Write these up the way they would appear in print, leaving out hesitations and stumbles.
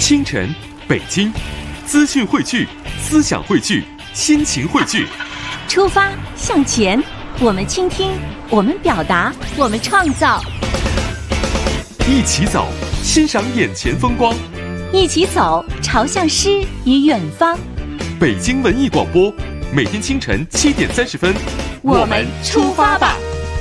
清晨，北京，资讯汇聚，思想汇聚，心情汇聚。 出发向前，我们倾听，我们表达，我们创造。 一起走，欣赏眼前风光。 一起走，朝向诗与远方。 北京文艺广播，每天清晨7点30分， 我们出发吧。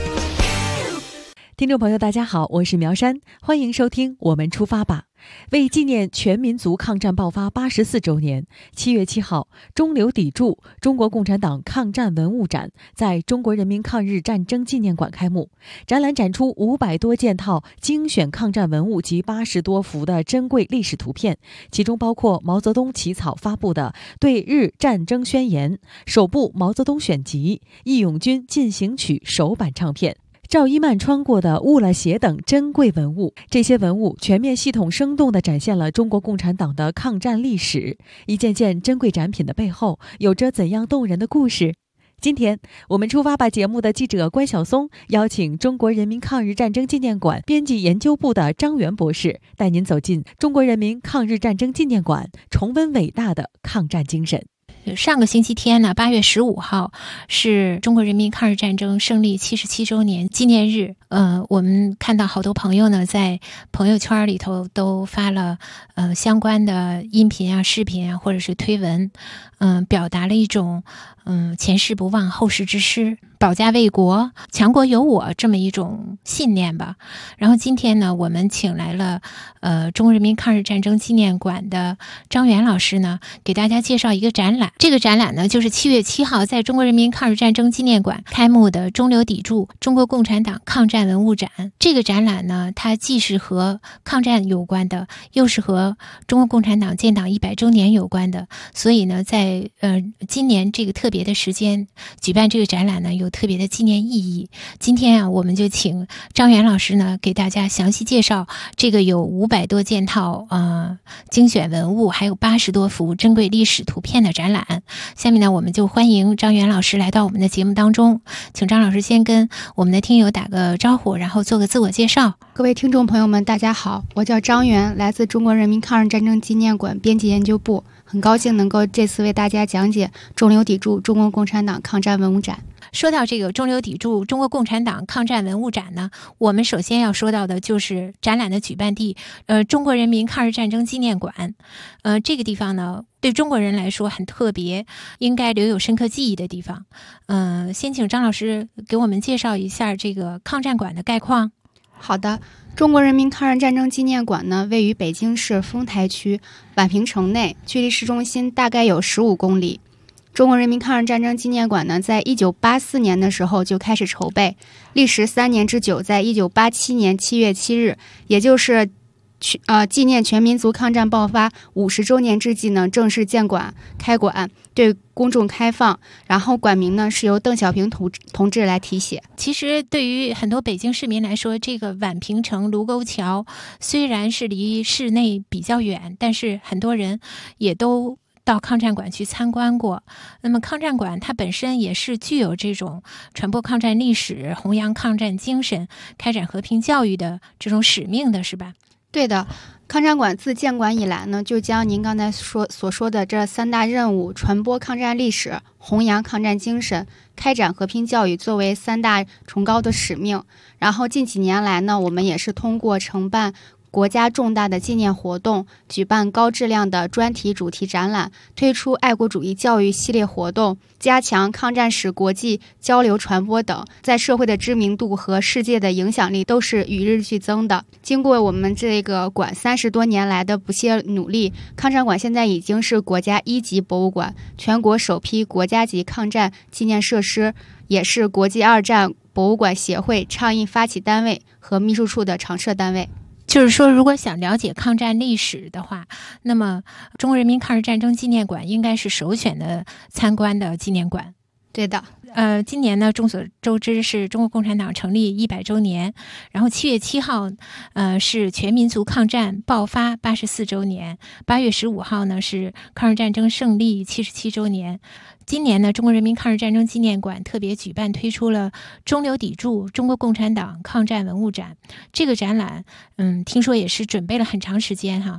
听众朋友大家好，我是苗山，欢迎收听我们出发吧。为纪念全民族抗战爆发84周年，7月7号，中流砥柱中国共产党抗战文物展在中国人民抗日战争纪念馆开幕。展览展出500多件套精选抗战文物及80多幅的珍贵历史图片，其中包括毛泽东起草发布的《对日战争宣言》、首部毛泽东选集、义勇军进行曲首版唱片、赵一曼穿过的误了鞋等珍贵文物。这些文物全面系统生动地展现了中国共产党的抗战历史，一件件珍贵展品的背后有着怎样动人的故事。今天我们出发吧节目的记者关晓松邀请中国人民抗日战争纪念馆编辑研究部的张元博士，带您走进中国人民抗日战争纪念馆，重温伟大的抗战精神。 上个星期天呢，8月15号是中国人民抗日战争胜利77周年纪念日。我们看到好多朋友呢在朋友圈里头都发了相关的音频啊、视频啊，或者是推文，表达了一种前事不忘后事之师，保家卫国、强国有我这么一种信念吧。然后今天呢，我们请来了中国人民抗日战争纪念馆的张元老师呢，给大家介绍一个展览。这个展览呢，就是7月7号在中国人民抗日战争纪念馆开幕的中流砥柱中国共产党抗战文物展。这个展览呢，它既是和抗战有关的，又是和中国共产党建党100周年有关的。所以呢，在今年这个特别的时间举办这个展览呢，有特别的纪念意义。今天啊，我们就请张元老师呢给大家详细介绍这个有500多件套精选文物，还有80多幅珍贵历史图片的展览。下面呢，我们就欢迎张元老师来到我们的节目当中，请张老师先跟我们的听友打个招呼，然后做个自我介绍。 各位听众朋友们大家好，我叫张元，来自中国人民抗日战争纪念馆编辑研究部，很高兴能够这次为大家讲解中流砥柱中国共产党抗战文物展。 说到这个中流砥柱中国共产党抗战文物展呢，我们首先要说到的就是展览的举办地，中国人民抗日战争纪念馆。这个地方呢，对中国人来说很特别，应该留有深刻记忆的地方。先请张老师给我们介绍一下这个抗战馆的概况。 好的，中国人民抗日战争纪念馆呢，位于北京市丰台区宛平城内，距离市中心大概有15公里。中国人民抗日战争纪念馆呢，在1984年的时候就开始筹备，历时3年之久，在1987年7月7日，也就是纪念全民族抗战爆发50周年之际呢，正式建馆开馆，对公众开放。然后馆名呢是由邓小平同志来题写。 其实对于很多北京市民来说，这个宛平城卢沟桥虽然是离市内比较远，但是很多人也都到抗战馆去参观过。那么抗战馆它本身也是具有这种传播抗战历史、弘扬抗战精神、开展和平教育的这种使命的，是吧？ 对的，抗战馆自建馆以来呢，就将您刚才所说的这3大任务——传播抗战历史、弘扬抗战精神、开展和平教育作为3大崇高的使命。然后近几年来呢，我们也是通过承办国家重大的纪念活动，举办高质量的专题主题展览，推出爱国主义教育系列活动，加强抗战史国际交流传播等，在社会的知名度和世界的影响力都是与日俱增的。经过我们这个馆30多年来的不懈努力，抗战馆现在已经是国家1级博物馆，全国首批国家级抗战纪念设施，也是国际2战博物馆协会倡议发起单位和秘书处的常设单位。 就是说，如果想了解抗战历史的话，那么中国人民抗日战争纪念馆应该是首选的参观的纪念馆。 对的。 今年呢，众所周知是中国共产党成立100周年，然后7月7号，是全民族抗战爆发84周年，8月15号呢是抗日战争胜利77周年。今年呢，中国人民抗日战争纪念馆特别举办推出了中流砥柱中国共产党抗战文物展。这个展览，听说也是准备了很长时间哈。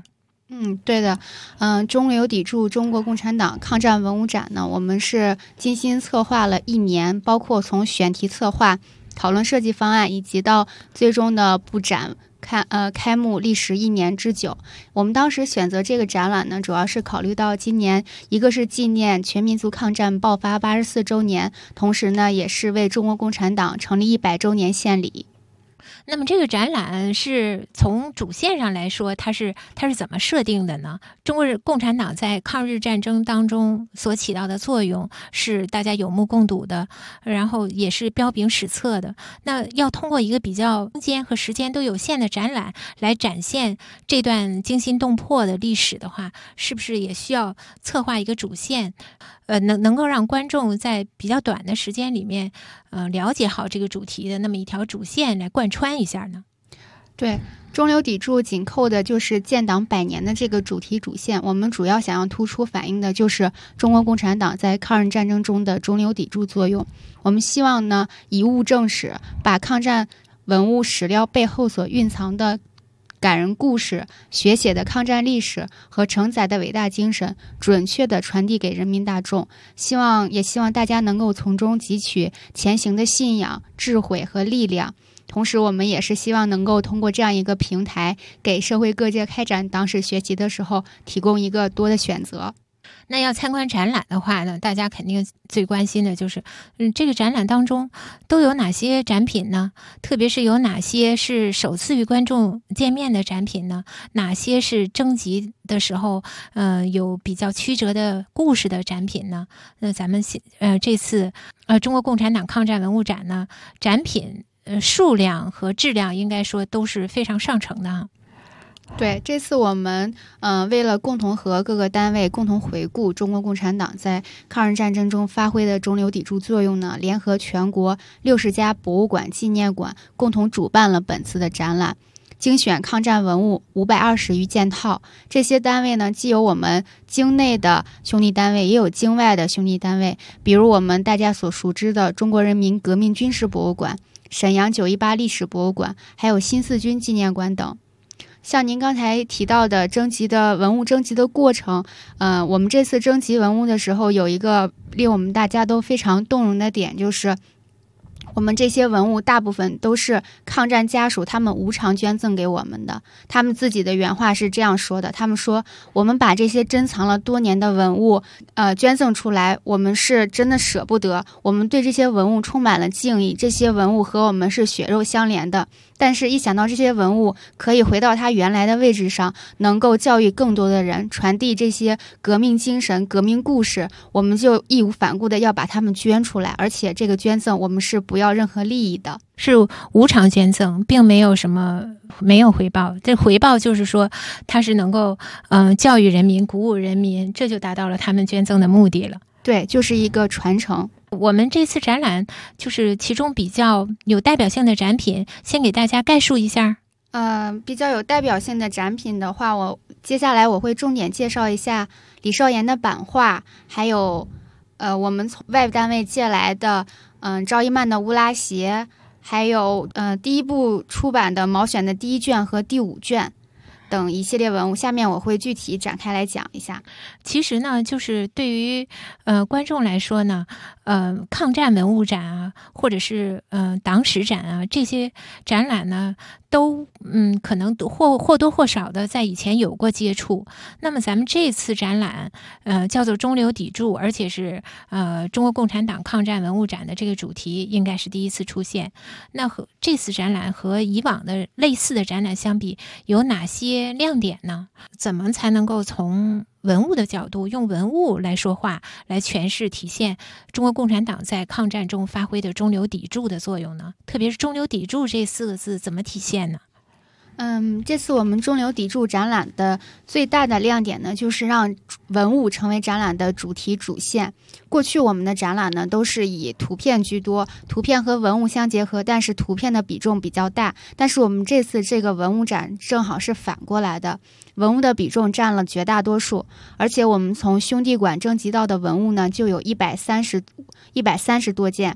对的，中流砥柱中国共产党抗战文物展呢，我们是精心策划了1年，包括从选题策划、讨论设计方案，以及到最终的布展开幕，历时1年之久。我们当时选择这个展览呢，主要是考虑到今年一个是纪念全民族抗战爆发84周年，同时呢也是为中国共产党成立100周年献礼。 那么这个展览是从主线上来说，它是怎么设定的呢？中国共产党在抗日战争当中所起到的作用是大家有目共睹的，然后也是彪炳史册的。那要通过一个比较空间和时间都有限的展览来展现这段惊心动魄的历史的话，是不是也需要策划一个主线？能够让观众在比较短的时间里面，了解好这个主题的那么一条主线来贯穿一下呢？ 对，中流砥柱紧扣的就是建党100年的这个主题主线。我们主要想要突出反映的就是中国共产党在抗日战争中的中流砥柱作用。我们希望呢，以物证史，把抗战文物史料背后所蕴藏的感人故事、血写的抗战历史和承载的伟大精神，准确地传递给人民大众。也希望大家能够从中汲取前行的信仰、智慧和力量。同时，我们也是希望能够通过这样一个平台，给社会各界开展党史学习的时候提供一个多的选择。 那要参观展览的话呢，大家肯定最关心的就是，这个展览当中都有哪些展品呢？特别是有哪些是首次与观众见面的展品呢？哪些是征集的时候，有比较曲折的故事的展品呢？那咱们这次中国共产党抗战文物展呢，展品数量和质量应该说都是非常上乘的。 对，这次我们为了共同和各个单位共同回顾中国共产党在抗日战争中发挥的中流砥柱作用呢，联合全国60家博物馆、纪念馆共同主办了本次的展览，精选抗战文物520余件套。这些单位呢，既有我们境内的兄弟单位，也有境外的兄弟单位，比如我们大家所熟知的中国人民革命军事博物馆、沈阳918历史博物馆，还有新四军纪念馆等。像您刚才提到的文物征集的过程，我们这次征集文物的时候，有一个令我们大家都非常动容的点，就是我们这些文物大部分都是抗战家属他们无偿捐赠给我们的。他们自己的原话是这样说的，他们说，我们把这些珍藏了多年的文物捐赠出来，我们是真的舍不得，我们对这些文物充满了敬意，这些文物和我们是血肉相连的。但是一想到这些文物可以回到它原来的位置上，能够教育更多的人，传递这些革命精神、革命故事，我们就义无反顾的要把它们捐出来。而且这个捐赠我们是不要任何利益的， 是无偿捐赠，并没有回报。这回报就是说，它是能够教育人民、鼓舞人民，这就达到了他们捐赠的目的了。 对，就是一个传承。 我们这次展览就是其中比较有代表性的展品，先给大家概述一下。 比较有代表性的展品的话，接下来我会重点介绍一下李少岩的版画，还有我们从外部单位借来的赵一曼的乌拉鞋，还有第一部出版的毛选的第1卷和第5卷等一系列文物。下面我会具体展开来讲一下。 其实呢，就是对于观众来说呢，抗战文物展啊，或者是党史展啊，这些展览呢，都可能或多或少的在以前有过接触。那么咱们这次展览叫做中流砥柱，而且是中国共产党抗战文物展的这个主题应该是第一次出现。那和这次展览和以往的类似的展览相比，有哪些亮点呢？怎么才能够从文物的角度，用文物来说话，来诠释体现中国共产党在抗战中发挥的中流砥柱的作用呢？特别是中流砥柱这4个字怎么体现呢？ 这次我们中流砥柱展览的最大的亮点呢，就是让文物成为展览的主题主线。过去我们的展览呢，都是以图片居多，图片和文物相结合，但是图片的比重比较大。但是我们这次这个文物展正好是反过来的，文物的比重占了绝大多数，而且我们从兄弟馆征集到的文物呢，就有130多件。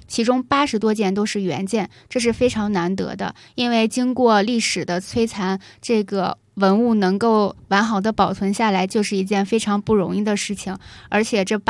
其中80多件都是原件，这是非常难得的。因为经过历史的摧残，这个文物能够完好的保存下来，就是一件非常不容易的事情。而且这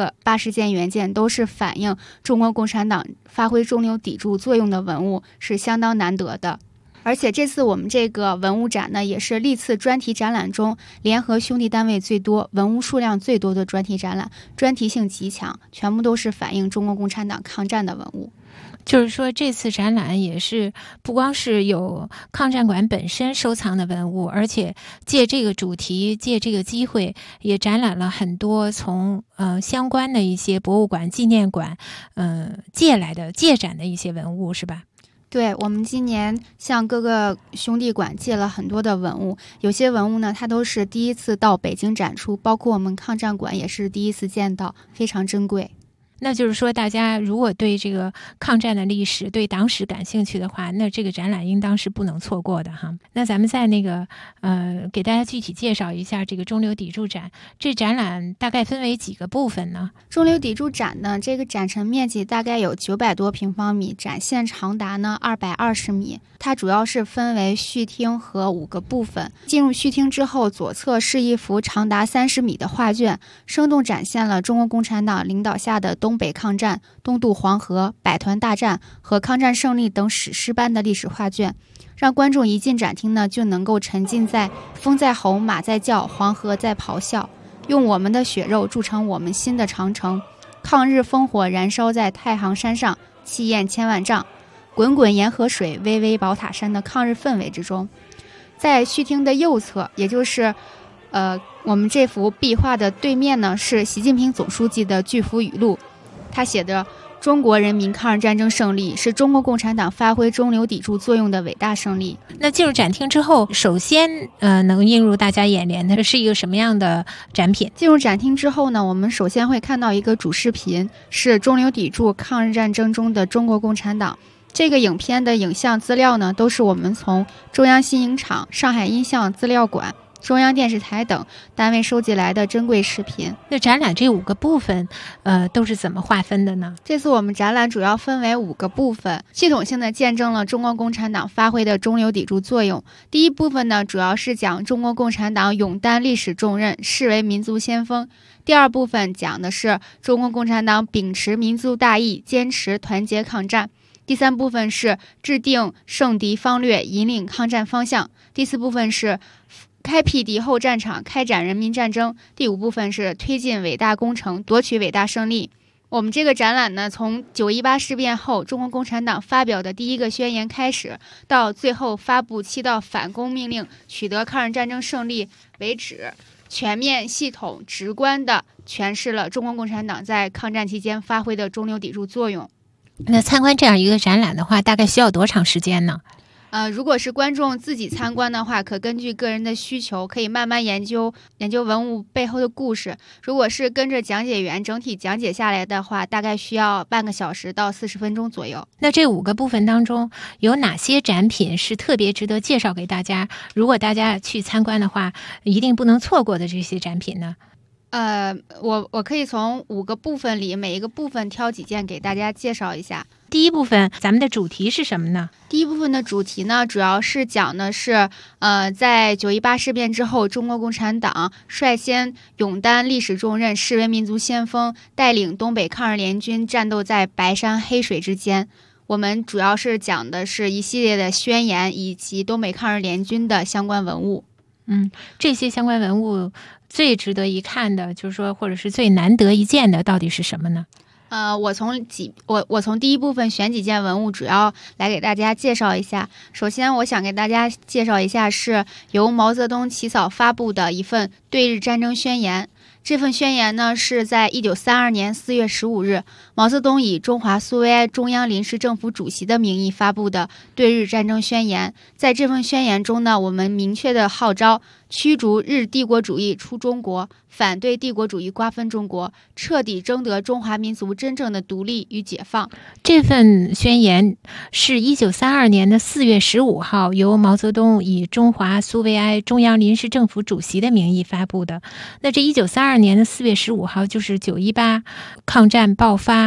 80件原件都是反映中国共产党发挥中流砥柱作用的文物，是相当难得的。而且这次我们这个文物展呢，也是历次专题展览中联合兄弟单位最多、文物数量最多的专题展览，专题性极强，全部都是反映中国共产党抗战的文物。 就是说这次展览也是不光是有抗战馆本身收藏的文物，而且借这个主题，借这个机会，也展览了很多从相关的一些博物馆、纪念馆借展的一些文物，是吧？ 对，我们今年向各个兄弟馆借了很多的文物，有些文物呢，它都是第一次到北京展出，包括我们抗战馆也是第一次见到，非常珍贵。 那就是说，大家如果对这个抗战的历史、对党史感兴趣的话，那这个展览应当是不能错过的哈。那咱们在给大家具体介绍一下这个中流砥柱展。这展览大概分为几个部分呢？ 中流砥柱展呢，这个展陈面积大概有900多平方米，展线长达呢220米。它主要是分为序厅和5个部分。进入序厅之后，左侧是一幅长达30米的画卷，生动展现了中国共产党领导下的东北抗战、东渡黄河、百团大战和抗战胜利等史诗般的历史画卷，让观众一进展厅呢，就能够沉浸在风在吼、马在叫、黄河在咆哮，用我们的血肉筑成我们新的长城，抗日烽火燃烧在太行山上，气焰千万丈，滚滚沿河水，巍巍宝塔山的抗日氛围之中。在序厅的右侧，也就是我们这幅壁画的对面呢，是习近平总书记的巨幅语录，他写的中国人民抗日战争胜利是中国共产党发挥中流砥柱作用的伟大胜利。 那进入展厅之后，首先能映入大家眼帘的是一个什么样的展品？ 进入展厅之后呢，我们首先会看到一个主视频，是中流砥柱抗日战争中的中国共产党。这个影片的影像资料呢，都是我们从中央新影厂、上海音像资料馆、中央电视台等单位收集来的珍贵视频。 那展览这5个部分都是怎么划分的呢？ 这次我们展览主要分为5个部分，系统性的见证了中国共产党发挥的中流砥柱作用。第一部分呢，主要是讲中国共产党勇担历史重任，视为民族先锋。第二部分讲的是中国共产党秉持民族大义，坚持团结抗战。第3部分是制定胜敌方略，引领抗战方向。第4部分是开辟敌后战场，开展人民战争。第5部分是推进伟大工程，夺取伟大胜利。我们这个展览呢，从9·18事变后中国共产党发表的第一个宣言开始，到最后发布7道反攻命令，取得抗日战争胜利为止，全面、系统、直观地诠释了中国共产党在抗战期间发挥的中流砥柱作用。 那参观这样一个展览的话，大概需要多长时间呢？ 如果是观众自己参观的话，可根据个人的需求，可以慢慢研究文物背后的故事。如果是跟着讲解员整体讲解下来的话，大概需要半个小时到40分钟左右。 那这5个部分当中，有哪些展品是特别值得介绍给大家？如果大家去参观的话，一定不能错过的这些展品呢？ 我可以从5个部分里每一个部分挑几件给大家介绍一下。 第一部分咱们的主题是什么呢？ 第一部分的主题呢，主要是讲的是在9·18事变之后，中国共产党率先勇担历史重任，视为民族先锋，带领东北抗日联军战斗在白山黑水之间。我们主要是讲的是一系列的宣言以及东北抗日联军的相关文物。 这些相关文物最值得一看的，就是说，或者是最难得一见的，到底是什么呢？ 我从第一部分选几件文物，主要来给大家介绍一下。首先，我想给大家介绍一下是由毛泽东起草发布的一份对日战争宣言。这份宣言呢，是在1932年4月15日，毛泽东以中华苏维埃中央临时政府主席的名义发布的对日战争宣言。在这份宣言中呢，我们明确的号召驱逐日帝国主义出中国，反对帝国主义瓜分中国，彻底争得中华民族真正的独立与解放。 这份宣言是1932年的4月15号由毛泽东以中华苏维埃中央临时政府主席的名义发布的。那这1932年的4月15号就是9·18抗战爆发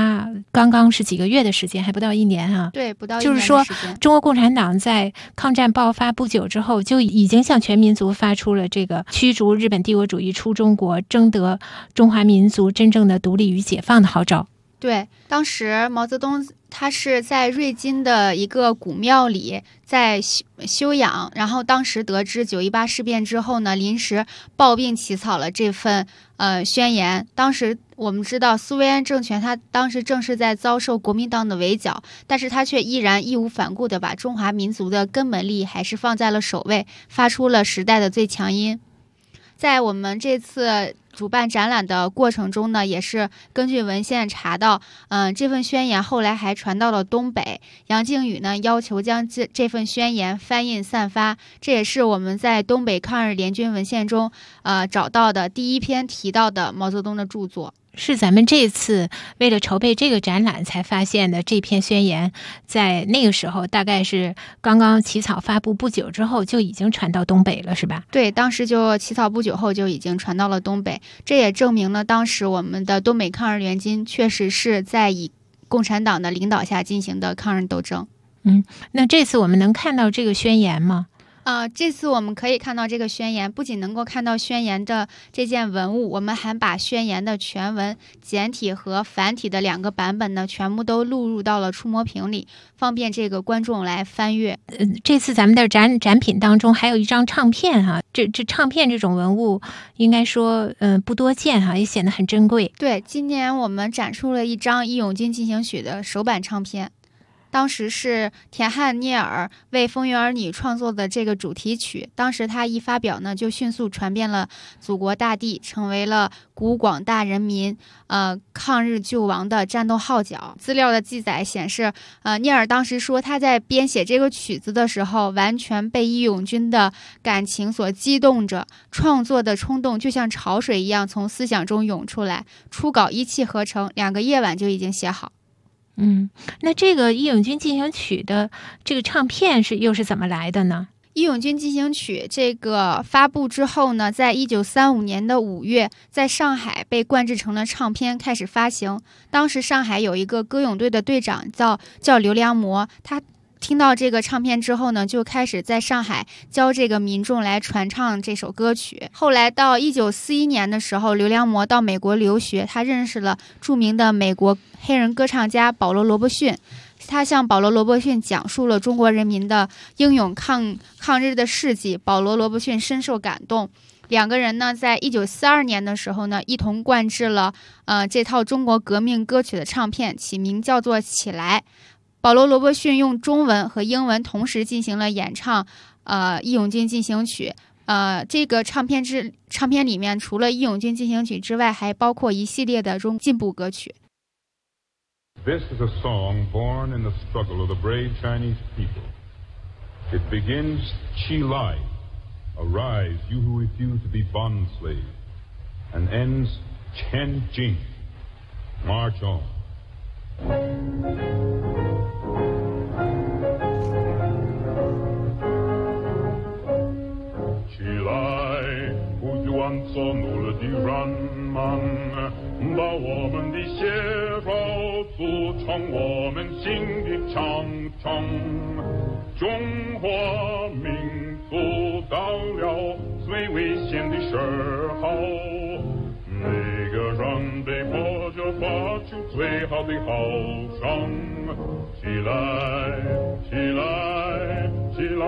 发刚刚是几个月的时间，还不到1年啊。 对，不到1年就是说的时间， 中国共产党在抗战爆发不久之后，就已经向全民族发出了这个驱逐日本帝国主义出中国，争得中华民族真正的独立与解放的号召。 对，当时毛泽东他是在瑞金的一个古庙里在休养，然后当时得知9·18事变之后呢，临时抱病起草了这份宣言。当时我们知道苏维埃政权他当时正是在遭受国民党的围剿，但是他却依然义无反顾地把中华民族的根本利益还是放在了首位，发出了时代的最强音。在我们这次主办展览的过程中呢，也是根据文献查到，这份宣言后来还传到了东北。杨靖宇呢要求将这份宣言翻印散发，这也是我们在东北抗日联军文献中找到的第一篇提到的毛泽东的著作。 是咱们这次为了筹备这个展览才发现的这篇宣言，在那个时候大概是刚刚起草发布不久之后就已经传到东北了，是吧？ 对，当时就起草不久后就已经传到了东北，这也证明了当时我们的东北抗日联军确实是在以共产党的领导下进行的抗日斗争。 那这次我们能看到这个宣言吗？ 这次我们可以看到这个宣言，不仅能够看到宣言的这件文物，我们还把宣言的全文简体和繁体的2个版本呢，全部都录入到了触摸屏里，方便这个观众来翻阅。 这次咱们的展品当中还有一张唱片哈，这唱片这种文物应该说不多见哈，也显得很珍贵。 对，今年我们展出了一张《义勇军进行曲》的首版唱片。当时是田汉聂耳为《风云儿女》创作的这个主题曲，当时他一发表呢，就迅速传遍了祖国大地，成为了鼓舞广大人民抗日救亡的战斗号角。资料的记载显示，聂耳当时说他在编写这个曲子的时候，完全被义勇军的感情所激动着，创作的冲动就像潮水一样从思想中涌出来，初稿一气呵成，2个夜晚就已经写好。 那这个《义勇军进行曲》的这个唱片又是怎么来的呢？ 《义勇军进行曲》这个发布之后呢，在1935年的5月，在上海被灌制成了唱片，开始发行。当时上海有一个歌咏队的队长叫刘良模，他听到这个唱片之后呢，就开始在上海教这个民众来传唱这首歌曲。后来到1941年的时候，刘良模到美国留学，他认识了著名的美国黑人歌唱家保罗·罗伯逊。他向保罗·罗伯逊讲述了中国人民的英勇抗日的事迹，保罗·罗伯逊深受感动。2个人呢，在1942年的时候呢，一同灌制了这套中国革命歌曲的唱片，起名叫做《起来》。保罗·罗伯逊用中文和英文同时进行了演唱义勇军进行曲。这个唱片里面除了义勇军进行曲之外，还包括一系列的进步歌曲。 This is a song born in the struggle of the brave Chinese people. It begins, Qi Lai, arise, you who refuse to be bond slaves, and ends, Chen Jing, march on. 起来，不许往所努力的人们，把我们的血肉组成我们新的长城。中华民族到了最危险的时候，每个人被迫着发出最好的号声。起来，起来，起来！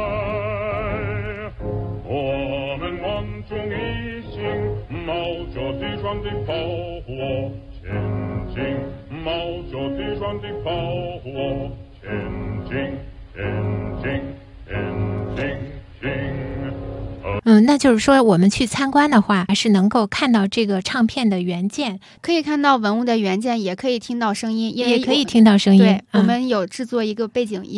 我们万众一心，冒着敌人的炮火前进，冒着敌人的炮火前进，前进，前进， 那就是说我们去参观的话，是能够看到这个唱片的原件， 可以看到文物的原件，也可以听到声音， 也可以听到声音。 对，我们有制作一个背景音。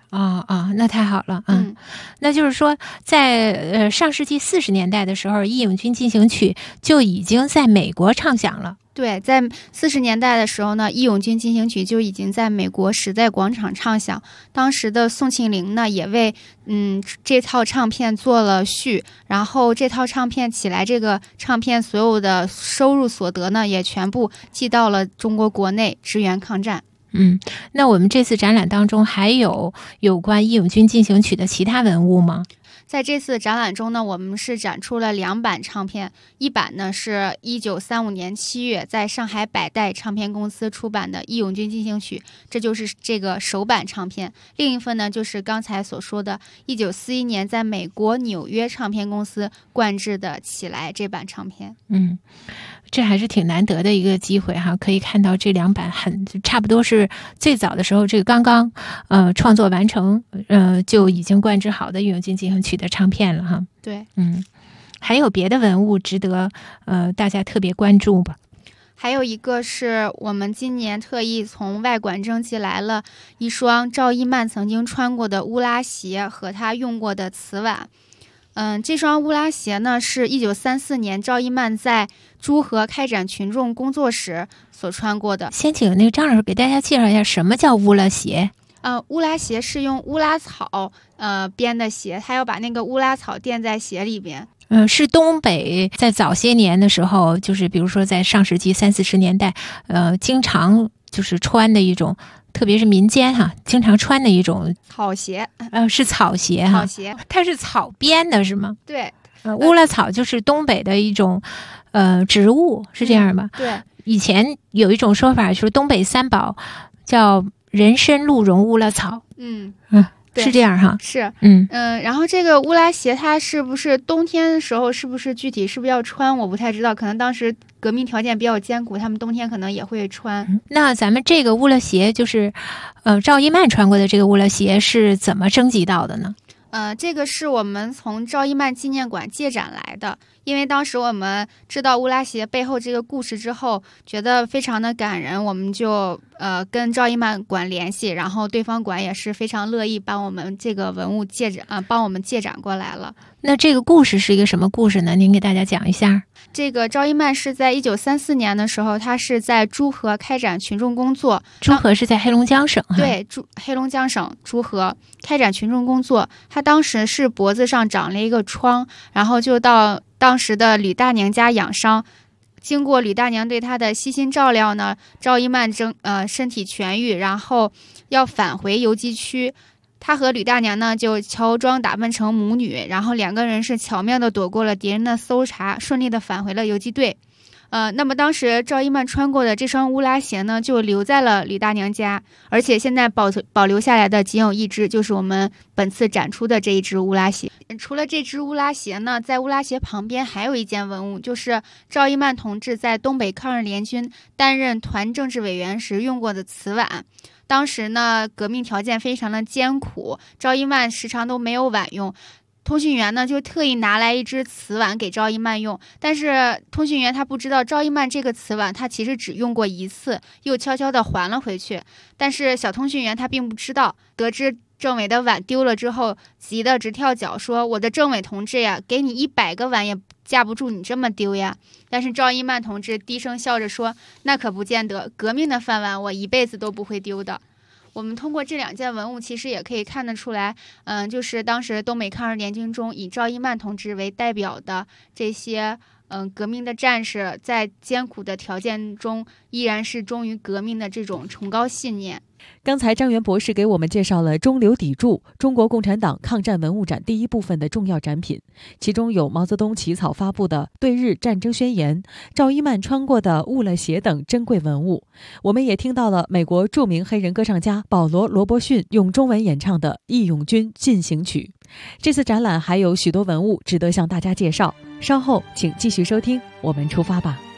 那太好了。那就是说在上世纪40年代的时候，《义勇军进行曲》就已经在美国唱响了。 对，在40年代的时候呢，《义勇军进行曲》就已经在美国时代广场唱响。当时的宋庆龄呢，也为这套唱片做了序，然后这套唱片起来，这个唱片所有的收入所得呢，也全部寄到了中国国内支援抗战。 那我们这次展览当中还有关《义勇军进行曲》的其他文物吗？ 在这次展览中呢，我们是展出了2版唱片，一版呢是1935年7月在上海百代唱片公司出版的《义勇军进行曲》，这就是这个首版唱片；另一份呢就是刚才所说的1941年在美国纽约唱片公司灌制的《起来》这版唱片。 这还是挺难得的一个机会哈，可以看到这2版差不多是最早的时候，这个刚刚创作完成，就已经灌制好的《义勇军进行曲》的唱片了哈。 对， 还有别的文物值得大家特别关注吧？ 还有一个是我们今年特意从外馆征集来了一双赵一曼曾经穿过的乌拉鞋和她用过的瓷碗。这双乌拉鞋呢，是1934年赵一曼在诸河开展群众工作时所穿过的。 先请那个张老师给大家介绍一下什么叫乌拉鞋。 乌拉鞋是用乌拉草编的鞋，它要把那个乌拉草垫在鞋里边。 是东北在早些年的时候，就是比如说在上世纪30-40年代，经常就是穿的一种，特别是民间经常穿的一种草鞋。 是草鞋哈。 草鞋， 它是草编的是吗？ 对。 乌拉草就是东北的一种植物，是这样吧？ 对。 以前有一种说法，就是东北3宝叫人参、鹿茸、乌拉草。是这样哈。 是。然后这个乌拉鞋它是不是冬天的时候是不是要穿，我不太知道，可能当时革命条件比较艰苦，他们冬天可能也会穿。 那咱们这个乌拉鞋就是赵一曼穿过的这个乌拉鞋是怎么征集到的呢？ 这个是我们从赵一曼纪念馆借展来的，因为当时我们知道乌拉鞋背后这个故事之后，觉得非常的感人，我们就跟赵一曼馆联系，然后对方馆也是非常乐意帮我们这个文物帮我们借展过来了。 那这个故事是一个什么故事呢？您给大家讲一下。 这个赵一曼是在1934年的时候，他是在诸河开展群众工作。 诸河是在黑龙江省。 对，黑龙江省诸河开展群众工作。他当时是脖子上长了一个疮，然后就到当时的吕大娘家养伤。经过吕大娘对他的悉心照料呢，赵一曼身体痊愈，然后要返回游击区。他和吕大娘呢就乔装打扮成母女，然后2个人是巧妙地躲过了敌人的搜查，顺利地返回了游击队。那么当时赵一曼穿过的这双乌拉鞋呢，就留在了吕大娘家，而且现在保留下来的仅有一只，就是我们本次展出的这一只乌拉鞋。除了这只乌拉鞋呢，在乌拉鞋旁边还有一件文物，就是赵一曼同志在东北抗日联军担任团政治委员时用过的瓷碗。当时呢，革命条件非常的艰苦，赵一曼时常都没有碗用。通讯员呢就特意拿来一只瓷碗给赵一曼用，但是通讯员他不知道赵一曼这个瓷碗他其实只用过1次，又悄悄地还了回去。但是小通讯员他并不知道，得知政委的碗丢了之后，急得直跳脚，说我的政委同志呀，给你100个碗也架不住你这么丢呀。但是赵一曼同志低声笑着说，那可不见得，革命的饭碗我一辈子都不会丢的。我们通过这2件文物其实也可以看得出来，就是当时东北抗日联军中以赵一曼同志为代表的这些革命的战士，在艰苦的条件中依然是忠于革命的这种崇高信念。 刚才张元博士给我们介绍了中流砥柱中国共产党抗战文物展第1部分的重要展品，其中有毛泽东起草发布的对日战争宣言、赵一曼穿过的乌拉鞋等珍贵文物。我们也听到了美国著名黑人歌唱家保罗·罗伯逊用中文演唱的《义勇军进行曲》。这次展览还有许多文物值得向大家介绍，稍后请继续收听，我们出发吧。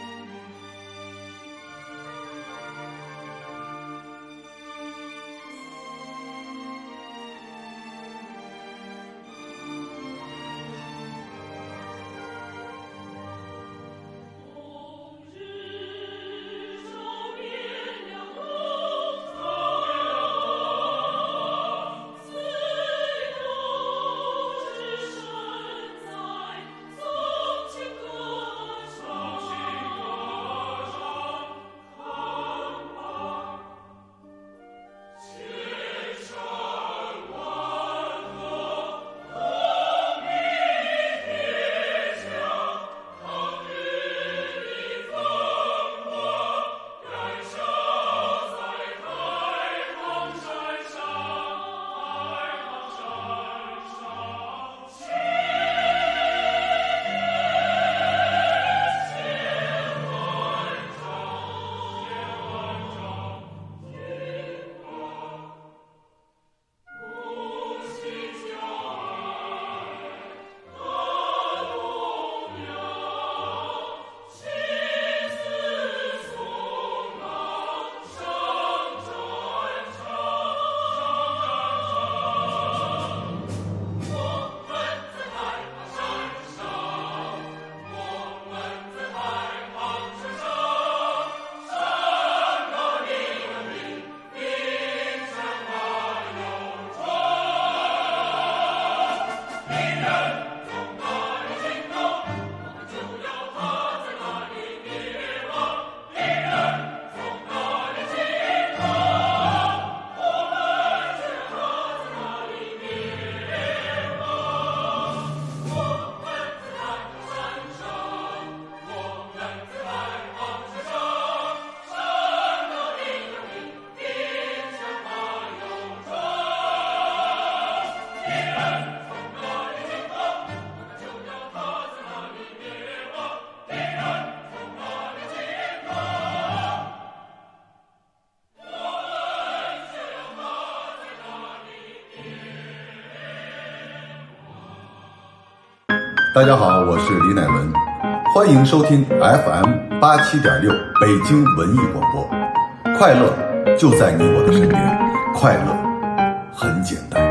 大家好，我是李乃文，欢迎收听 FM87.6北京文艺广播。快乐就在你我的身边，快乐很简单。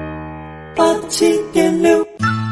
87.6。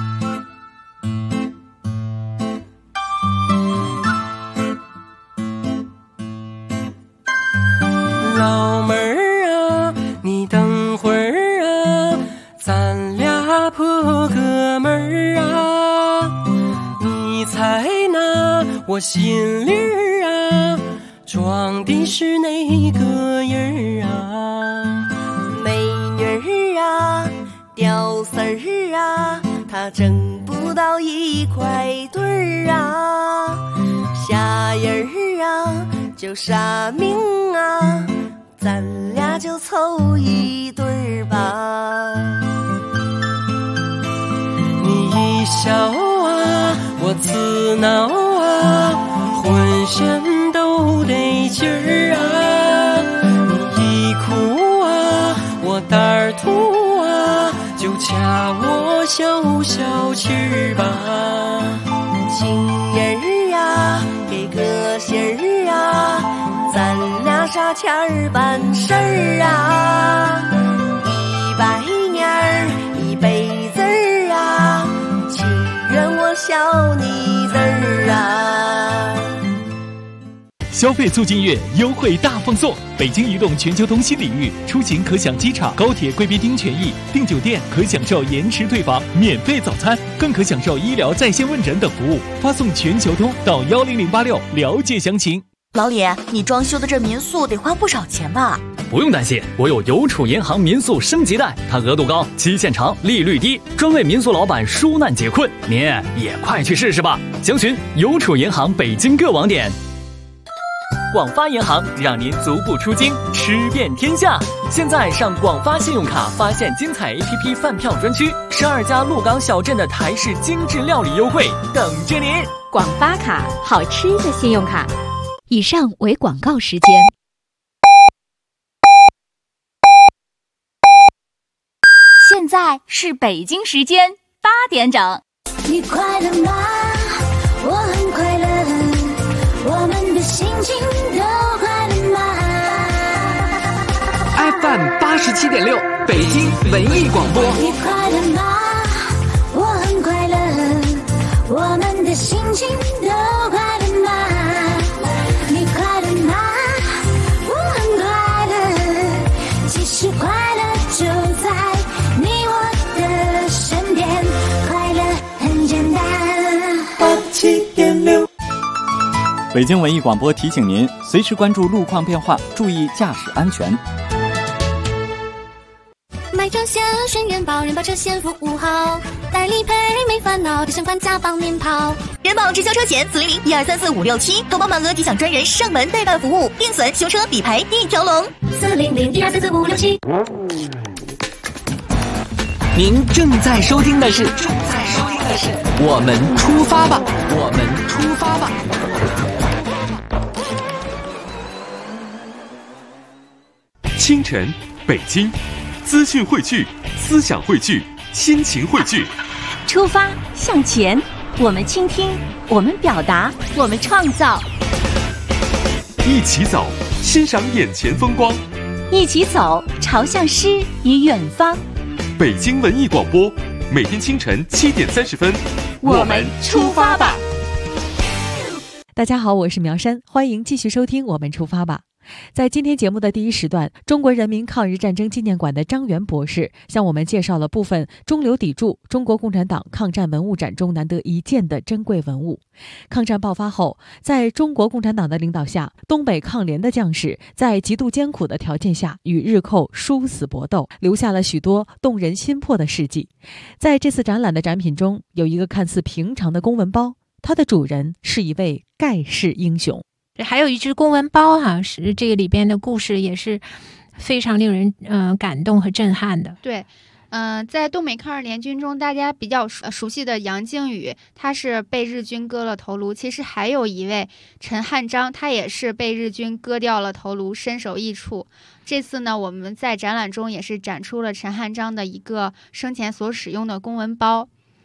老妹儿啊，你等会儿啊，咱俩破哥们儿啊，你猜那我心里啊装的是哪个人啊？ 美女儿啊，屌丝儿啊，他挣不到一块堆儿啊，傻人儿啊，就傻命啊，咱俩就凑一对儿吧。 你一笑啊，我自恼啊，浑身都得劲儿啊。你一哭啊，我胆儿突啊，就掐我消消气儿吧。 情人儿啊，给个信儿啊，咱俩啥钱儿办事儿啊，100年儿1辈子儿啊，情愿我笑你字儿啊。 消费促进月优惠大放送，北京移动全球通新领域，出行可享机场、高铁贵宾厅权益，订酒店可享受延迟退房、免费早餐，更可享受医疗在线问诊等服务。发送全球通到10086了解详情。 老李，你装修的这民宿得花不少钱吧？ 不用担心，我有邮储银行民宿升级贷，它额度高，期限长，利率低，专为民宿老板纾难解困。您也快去试试吧！详询邮储银行北京各网点。广发银行让您足不出京，吃遍天下。现在上广发信用卡发现精彩 APP 饭票专区，12家鹿港小镇的台式精致料理优惠等着您。 广发卡，好吃的信用卡。以上为广告时间。现在是北京时间8点整。 你快乐吗？我很快乐，我们的心情都快乐吗 ？FM 87.6北京文艺广播。 你快乐吗？我很快乐，我们的心情都快乐吗？你快乐吗？我很快乐，其实快乐就在你我的身边，快乐很简单。 87.6。 北京文艺广播提醒您，随时关注路况变化，注意驾驶安全。 买车险选人保，人保车险服务好，代理赔没烦恼，底层款加帮您跑。 人保直销车险400-1234567，投保满额即享专人上门代办服务，定损、修车、理赔一条龙。 400-1234567。 您正在收听的是我们出发吧，我们出发吧。 清晨，北京，资讯汇聚，思想汇聚，心情汇聚。 出发向前，我们倾听，我们表达，我们创造。 一起走，欣赏眼前风光。 一起走，朝向诗与远方。 北京文艺广播，每天清晨7点30分， 我们出发吧。 大家好，我是苗山，欢迎继续收听我们出发吧。在今天节目的第一时段，中国人民抗日战争纪念馆的张元博士向我们介绍了部分中流砥柱中国共产党抗战文物展中难得一见的珍贵文物。抗战爆发后，在中国共产党的领导下，东北抗联的将士在极度艰苦的条件下与日寇殊死搏斗，留下了许多动人心魄的事迹。在这次展览的展品中，有一个看似平常的公文包，它的主人是一位盖世英雄。 还有一只公文包是这个里边的故事也是非常令人感动和震撼的。 对，在东北抗日联军中，大家比较熟悉的杨靖宇，他是被日军割了头颅。其实还有一位陈汉章，他也是被日军割掉了头颅，身首异处。这次呢，我们在展览中也是展出了陈汉章的一个生前所使用的公文包。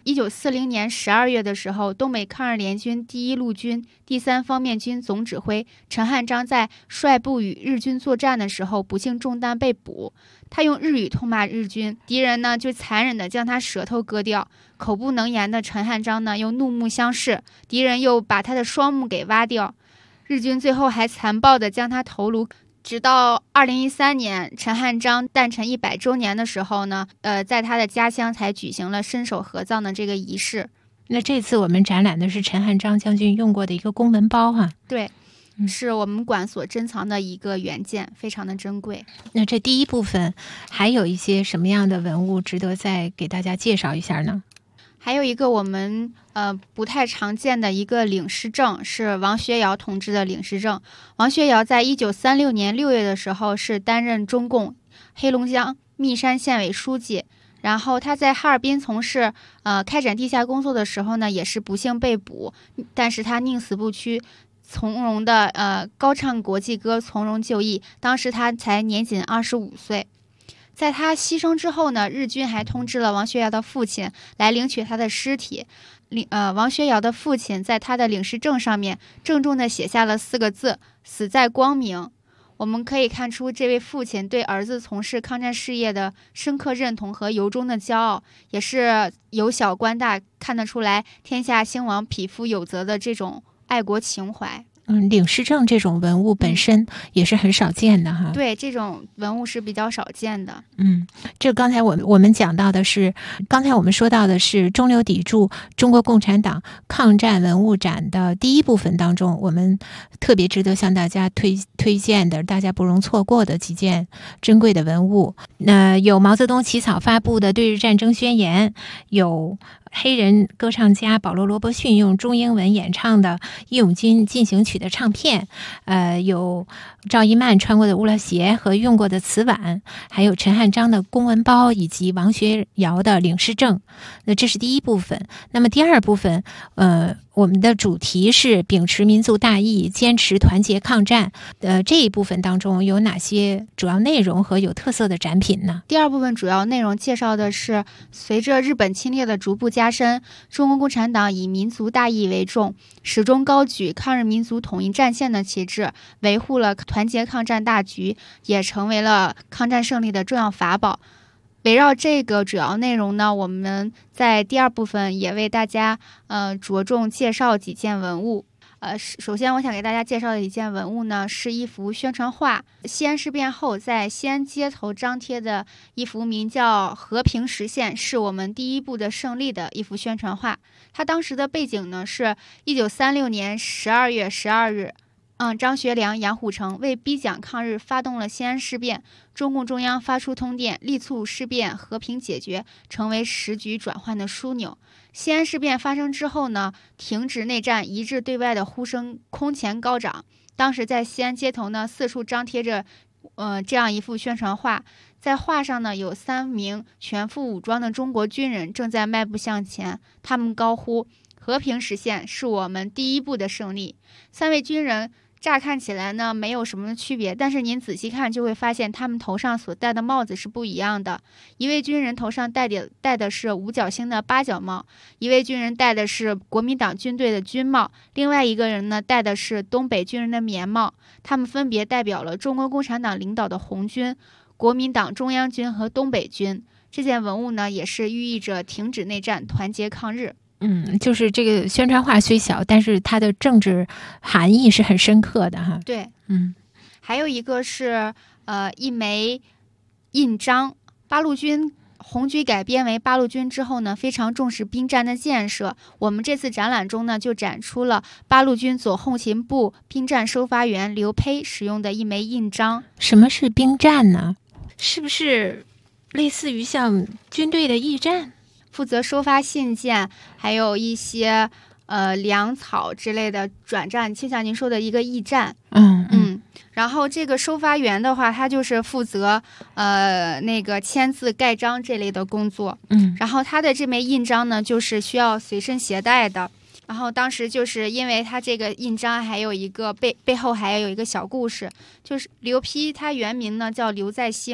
1940年12月的时候，东北抗日联军第1路军第3方面军总指挥陈汉章在率部与日军作战的时候不幸中弹被捕。他用日语痛骂日军，敌人呢就残忍地将他舌头割掉。口不能言的陈汉章呢又怒目相视，敌人又把他的双目给挖掉。日军最后还残暴地将他头颅。直到2013年陈汉章诞辰100周年的时候呢，在他的家乡才举行了伸手合葬的这个仪式。 那这次我们展览的是陈汉章将军用过的一个公文包哈。 对，是我们馆所珍藏的一个原件，非常的珍贵。 那这第一部分还有一些什么样的文物值得再给大家介绍一下呢？ 还有一个我们不太常见的一个领事证，是王学尧同志的领事证。王学尧在1936年6月的时候是担任中共黑龙江密山县委书记，然后他在哈尔滨从事开展地下工作的时候呢，也是不幸被捕，但是他宁死不屈，从容的高唱国际歌，从容就义。当时他才年仅25岁。在他牺牲之后呢，日军还通知了王学尧的父亲来领取他的尸体。王学尧的父亲在他的领事证上面郑重地写下了4个字：死在光明。我们可以看出这位父亲对儿子从事抗战事业的深刻认同和由衷的骄傲，也是由小观大，看得出来天下兴亡，匹夫有责的这种爱国情怀。 领事证这种文物本身也是很少见的哈。 对，这种文物是比较少见的。 这刚才我们讲到的是，刚才我们说到的是中流砥柱中国共产党抗战文物展的第一部分当中，我们特别值得向大家推荐的，大家不容错过的几件珍贵的文物。有毛泽东起草发布的对日战争宣言，有黑人歌唱家保罗·罗伯逊用中英文演唱的《义勇军进行曲》的唱片，有赵一曼穿过的乌拉鞋和用过的瓷碗，还有陈汉章的公文包以及王学尧的领事证。那这是第一部分。那么第二部分，我们的主题是秉持民族大义，坚持团结抗战。这一部分当中有哪些主要内容和有特色的展品呢？ 第二部分主要内容介绍的是，随着日本侵略的逐步加深，中国共产党以民族大义为重，始终高举抗日民族统一战线的旗帜，维护了团结抗战大局，也成为了抗战胜利的重要法宝。围绕这个主要内容呢，我们在第二部分也为大家着重介绍几件文物。首先我想给大家介绍的一件文物呢，是一幅宣传画。西安事变后在西安街头张贴的一幅名叫《和平实现》，是我们第一步的胜利的一幅宣传画。它当时的背景呢是1936年12月12日，张学良、杨虎城为逼蒋抗日发动了西安事变，中共中央发出通电，力促事变和平解决，成为时局转换的枢纽。西安事变发生之后呢，停止内战，一致对外的呼声空前高涨。当时在西安街头呢，四处张贴着这样一幅宣传画，在画上呢有3名全副武装的中国军人正在迈步向前，他们高呼和平实现是我们第一步的胜利。3位军人乍看起来呢没有什么区别，但是您仔细看就会发现他们头上所戴的帽子是不一样的。一位军人头上戴的是五角星的八角帽，一位军人戴的是国民党军队的军帽，另外一个人呢戴的是东北军人的棉帽。他们分别代表了中国共产党领导的红军、国民党中央军和东北军。这件文物呢也是寓意着停止内战，团结抗日。 就是这个宣传画虽小，但是它的政治含义是很深刻的哈。 对，还有一个是一枚印章。八路军红军改编为八路军之后呢，非常重视兵站的建设。我们这次展览中呢，就展出了八路军左后勤部兵站收发员刘胚使用的一枚印章。 什么是兵站呢？是不是类似于像军队的驿站？ 负责收发信件，还有一些粮草之类的转站，就像您说的一个驿站。然后这个收发员的话，他就是负责那个签字盖章这类的工作。然后他的这枚印章呢，就是需要随身携带的。然后当时就是因为他这个印章还有一个背后还有一个小故事，就是刘丕他原名呢叫刘在兴，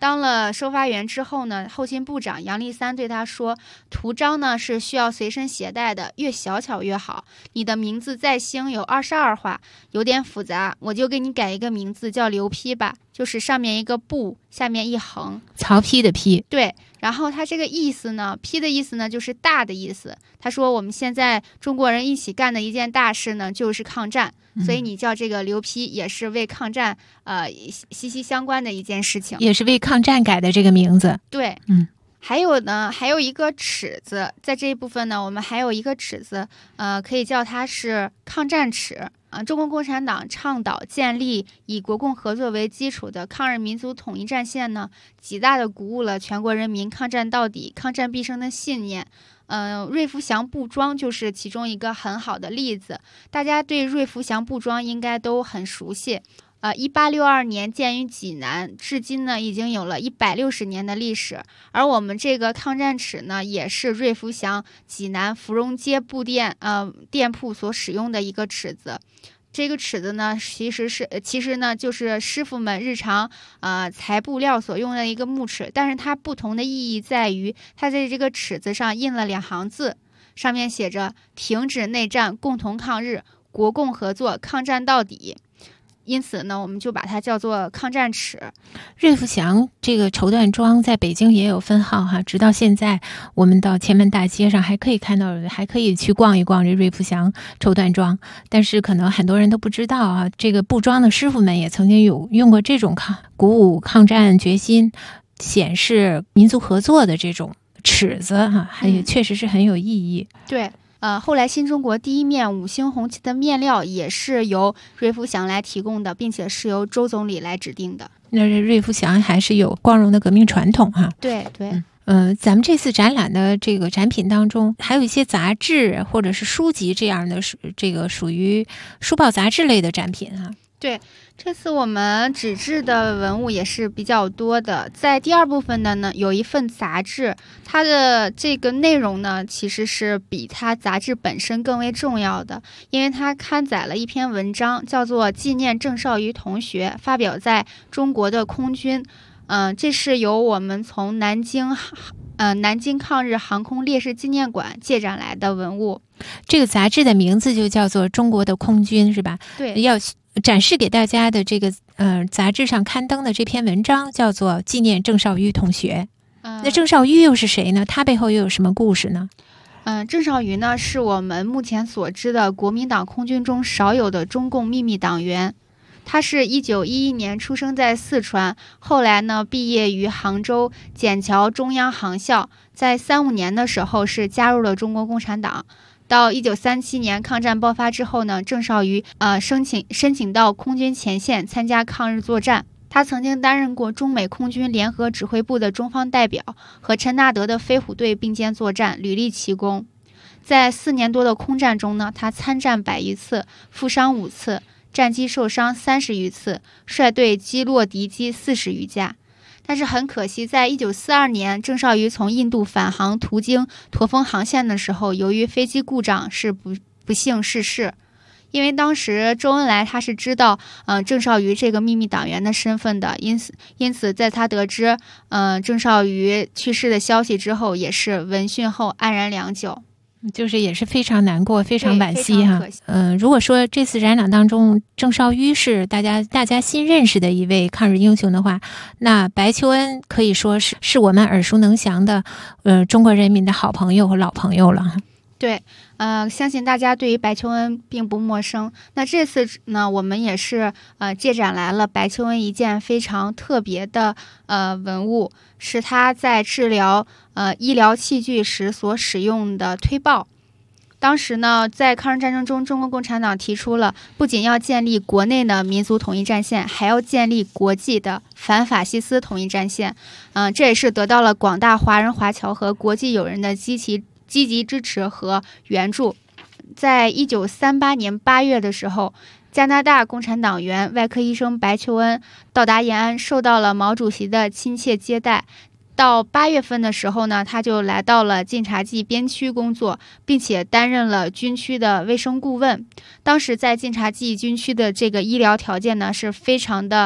当了收发员之后呢，后勤部长杨立三对他说，图章呢是需要随身携带的，越小巧越好。你的名字在兴有22画，有点复杂，我就给你改一个名字叫刘批吧，就是上面一个布，下面一横， 曹丕的丕。 对，然后他这个意思呢，批的意思呢就是大的意思。他说我们现在中国人一起干的一件大事呢就是抗战，所以你叫这个刘批也是为抗战息息相关的一件事情， 也是为抗战改的这个名字。 对，还有呢，还有一个尺子，在这一部分呢，我们还有一个尺子，可以叫它是抗战尺。中国共产党倡导建立以国共合作为基础的抗日民族统一战线呢，极大的鼓舞了全国人民抗战到底、抗战必胜的信念。瑞福祥布庄就是其中一个很好的例子，大家对瑞福祥布庄应该都很熟悉。1862年建于济南，至今呢已经有了160年的历史。而我们这个抗战尺呢，也是瑞福祥济南芙蓉街布店店铺所使用的一个尺子。这个尺子呢，其实呢就是师傅们日常裁布料所用的一个木尺，但是它不同的意义在于，它在这个尺子上印了2行字，上面写着“停止内战，共同抗日，国共合作，抗战到底”。因此呢，我们就把它叫做抗战尺。 瑞福祥这个绸缎庄在北京也有分号哈，直到现在，我们到前门大街上还可以看到，还可以去逛一逛这瑞福祥绸缎庄。但是可能很多人都不知道啊，这个布庄的师傅们也曾经有用过这种鼓舞抗战决心、显示民族合作的这种尺子哈，也确实是很有意义。 对。后来新中国第一面5星红旗的面料也是由瑞福祥来提供的，并且是由周总理来指定的。 那瑞福祥还是有光荣的革命传统哈。 对对。 咱们这次展览的这个展品当中，还有一些杂志或者是书籍这样的，这个属于书报杂志类的展品哈。 对，这次我们纸质的文物也是比较多的。在第2部分的呢，有一份杂志，它的这个内容呢，其实是比它杂志本身更为重要的，因为它刊载了一篇文章，叫做《纪念郑绍瑜同学》，发表在中国的空军。这是由我们从南京抗日航空烈士纪念馆借展来的文物。 这个杂志的名字就叫做《中国的空军》，是吧？ 对， 要展示给大家的这个杂志上刊登的这篇文章叫做《纪念郑绍瑜同学》。那郑绍瑜又是谁呢？他背后又有什么故事呢？ 郑绍瑜呢，是我们目前所知的国民党空军中少有的中共秘密党员。他是1911年出生在四川，后来呢毕业于杭州笕桥中央航校，在35年的时候是加入了中国共产党。到1937年抗战爆发之后呢，郑绍瑜申请到空军前线参加抗日作战。他曾经担任过中美空军联合指挥部的中方代表，和陈纳德的飞虎队并肩作战，屡立奇功。在4年多的空战中呢，他参战100余次，负伤5次，战机受伤30余次，率队击落敌机40余架。但是很可惜，在1942年，郑绍瑜从印度返航途经驼峰航线的时候，由于飞机故障是不幸逝世。因为当时周恩来他是知道郑绍瑜这个秘密党员的身份的，因此在他得知郑绍瑜去世的消息之后，也是闻讯后黯然良久。 就是也是非常难过，非常惋惜哈。如果说这次展览当中郑绍瑜是大家新认识的一位抗日英雄的话，那白求恩可以说是我们耳熟能详的中国人民的好朋友和老朋友了。 对，相信大家对于白求恩并不陌生。那这次呢，我们也是借展来了白求恩一件非常特别的文物，是他在治疗医疗器具时所使用的推抱。当时呢，在抗日战争中，中国共产党提出了不仅要建立国内的民族统一战线，还要建立国际的反法西斯统一战线。这也是得到了广大华人华侨和国际友人的积极支持和援助。在1938年8月的时候，加拿大共产党员外科医生白求恩到达延安，受到了毛主席的亲切接待。到8月份的时候呢，他就来到了晋察冀边区工作，并且担任了军区的卫生顾问。当时在晋察冀军区的这个医疗条件呢，是非常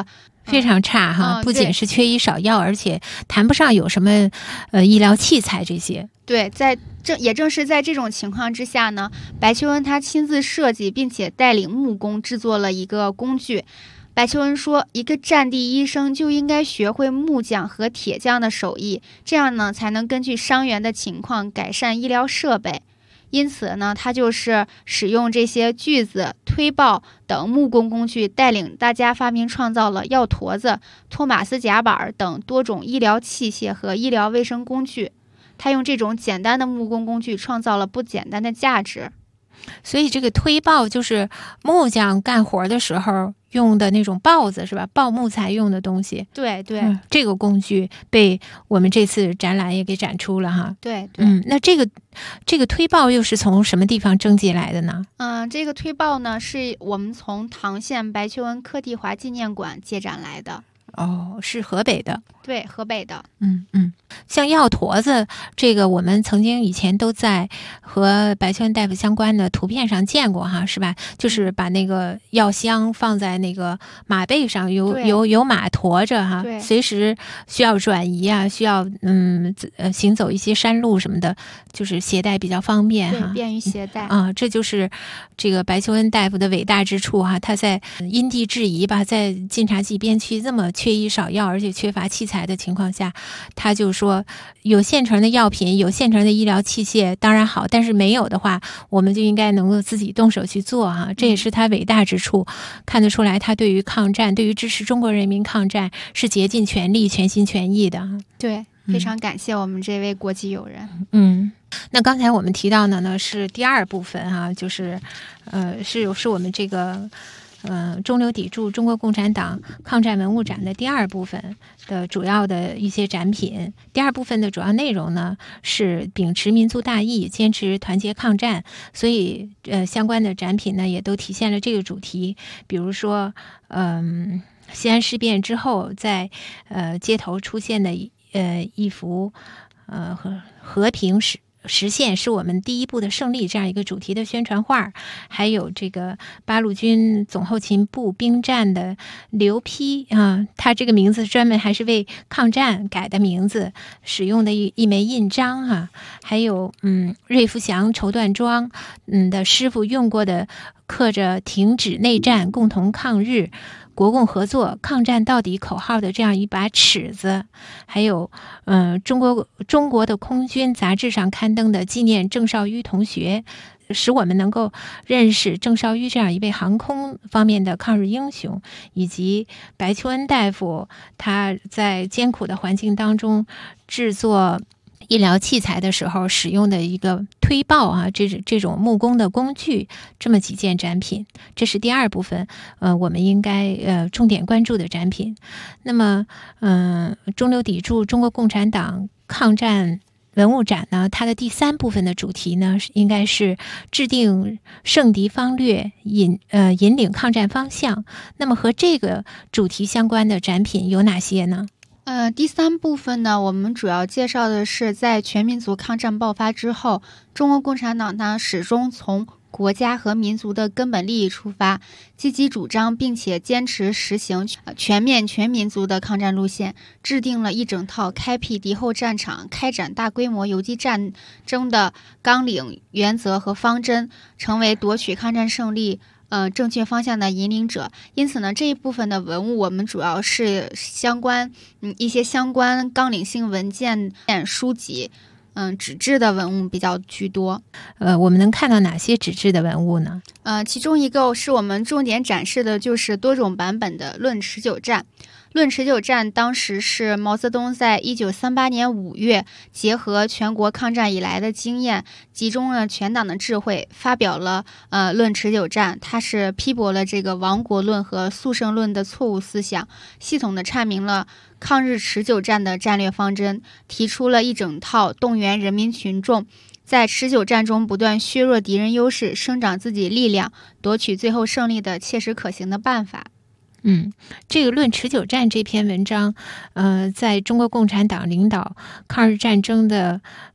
非常差哈，不仅对是缺医少药，而且谈不上有什么医疗器材这些。 对，也正是在这种情况之下呢，白求恩他亲自设计并且带领木工制作了一个工具。白求恩说，一个战地医生就应该学会木匠和铁匠的手艺，这样呢才能根据伤员的情况改善医疗设备。因此呢，他就是使用这些锯子、推刨等木工工具，带领大家发明创造了药坨子、托马斯夹板等多种医疗器械和医疗卫生工具。他用这种简单的木工工具创造了不简单的价值。 所以这个推刨就是木匠干活的时候用的那种刨子是吧？刨木材用的东西。 对对、 这个工具被我们这次展览也给展出了哈。 对对。 那这个推刨又是从什么地方征集来的呢？ 这个推刨呢是我们从唐县白求恩柯蒂华纪念馆借展来的。 哦，是河北的。 对，河北的。 像药坨子这个，我们曾经以前都在和白求恩大夫相关的图片上见过哈，是吧？就是把那个药箱放在那个马背上，有马驮着哈，随时需要转移啊，需要行走一些山路什么的，就是携带比较方便哈， 对，便于携带啊。这就是这个白求恩大夫的伟大之处哈，他在因地制宜吧，在晋察冀边区这么缺医少药，而且缺乏器材的情况下，他就说有现成的药品，有现成的医疗器械当然好，但是没有的话，我们就应该能够自己动手去做哈，这也是他伟大之处。看得出来，他对于抗战，对于支持中国人民抗战是竭尽全力、全心全意的。 对，非常感谢我们这位国际友人。 那刚才我们提到的呢是第二部分哈，就是是我们这个中流砥柱中国共产党抗战文物展的第二部分的主要的一些展品。第二部分的主要内容呢是秉持民族大义，坚持团结抗战，所以相关的展品呢也都体现了这个主题。比如说西安事变之后在街头出现的一幅和平实现是我们第一步的胜利这样一个主题的宣传画，还有这个八路军总后勤部兵站的刘批啊，他这个名字专门还是为抗战改的名字，使用的一枚印章啊，还有瑞福祥绸缎庄的师傅用过的刻着停止内战共同抗日国共合作抗战到底口号的这样一把尺子，还有中国的空军杂志上刊登的纪念郑少赟同学，使我们能够认识郑少赟这样一位航空方面的抗日英雄，以及白求恩大夫他在艰苦的环境当中制作医疗器材的时候使用的一个推刨啊，这种木工的工具，这么几件展品，这是第二部分我们应该重点关注的展品。那么中流砥柱中国共产党抗战文物展呢，它的第三部分的主题呢应该是制定胜敌方略，引领抗战方向。那么和这个主题相关的展品有哪些呢？ 第三部分呢，我们主要介绍的是在全民族抗战爆发之后，中国共产党呢始终从国家和民族的根本利益出发，积极主张并且坚持实行全面全民族的抗战路线，制定了一整套开辟敌后战场、开展大规模游击战争的纲领、原则和方针，成为夺取抗战胜利正确方向的引领者。因此呢，这一部分的文物我们主要是一些相关纲领性文件、书籍纸质的文物比较居多。 我们能看到哪些纸质的文物呢？ 其中一个是我们重点展示的就是多种版本的《论持久战》。《论持久战》当时是毛泽东在1938年5月结合全国抗战以来的经验，集中了全党的智慧，发表了《论持久战》。他是批驳了这个亡国论和速胜论的错误思想，系统的阐明了抗日持久战的战略方针，提出了一整套动员人民群众在持久战中不断削弱敌人优势，生长自己力量，夺取最后胜利的切实可行的办法。 这个《论持久战》这篇文章，在中国共产党领导抗日战争的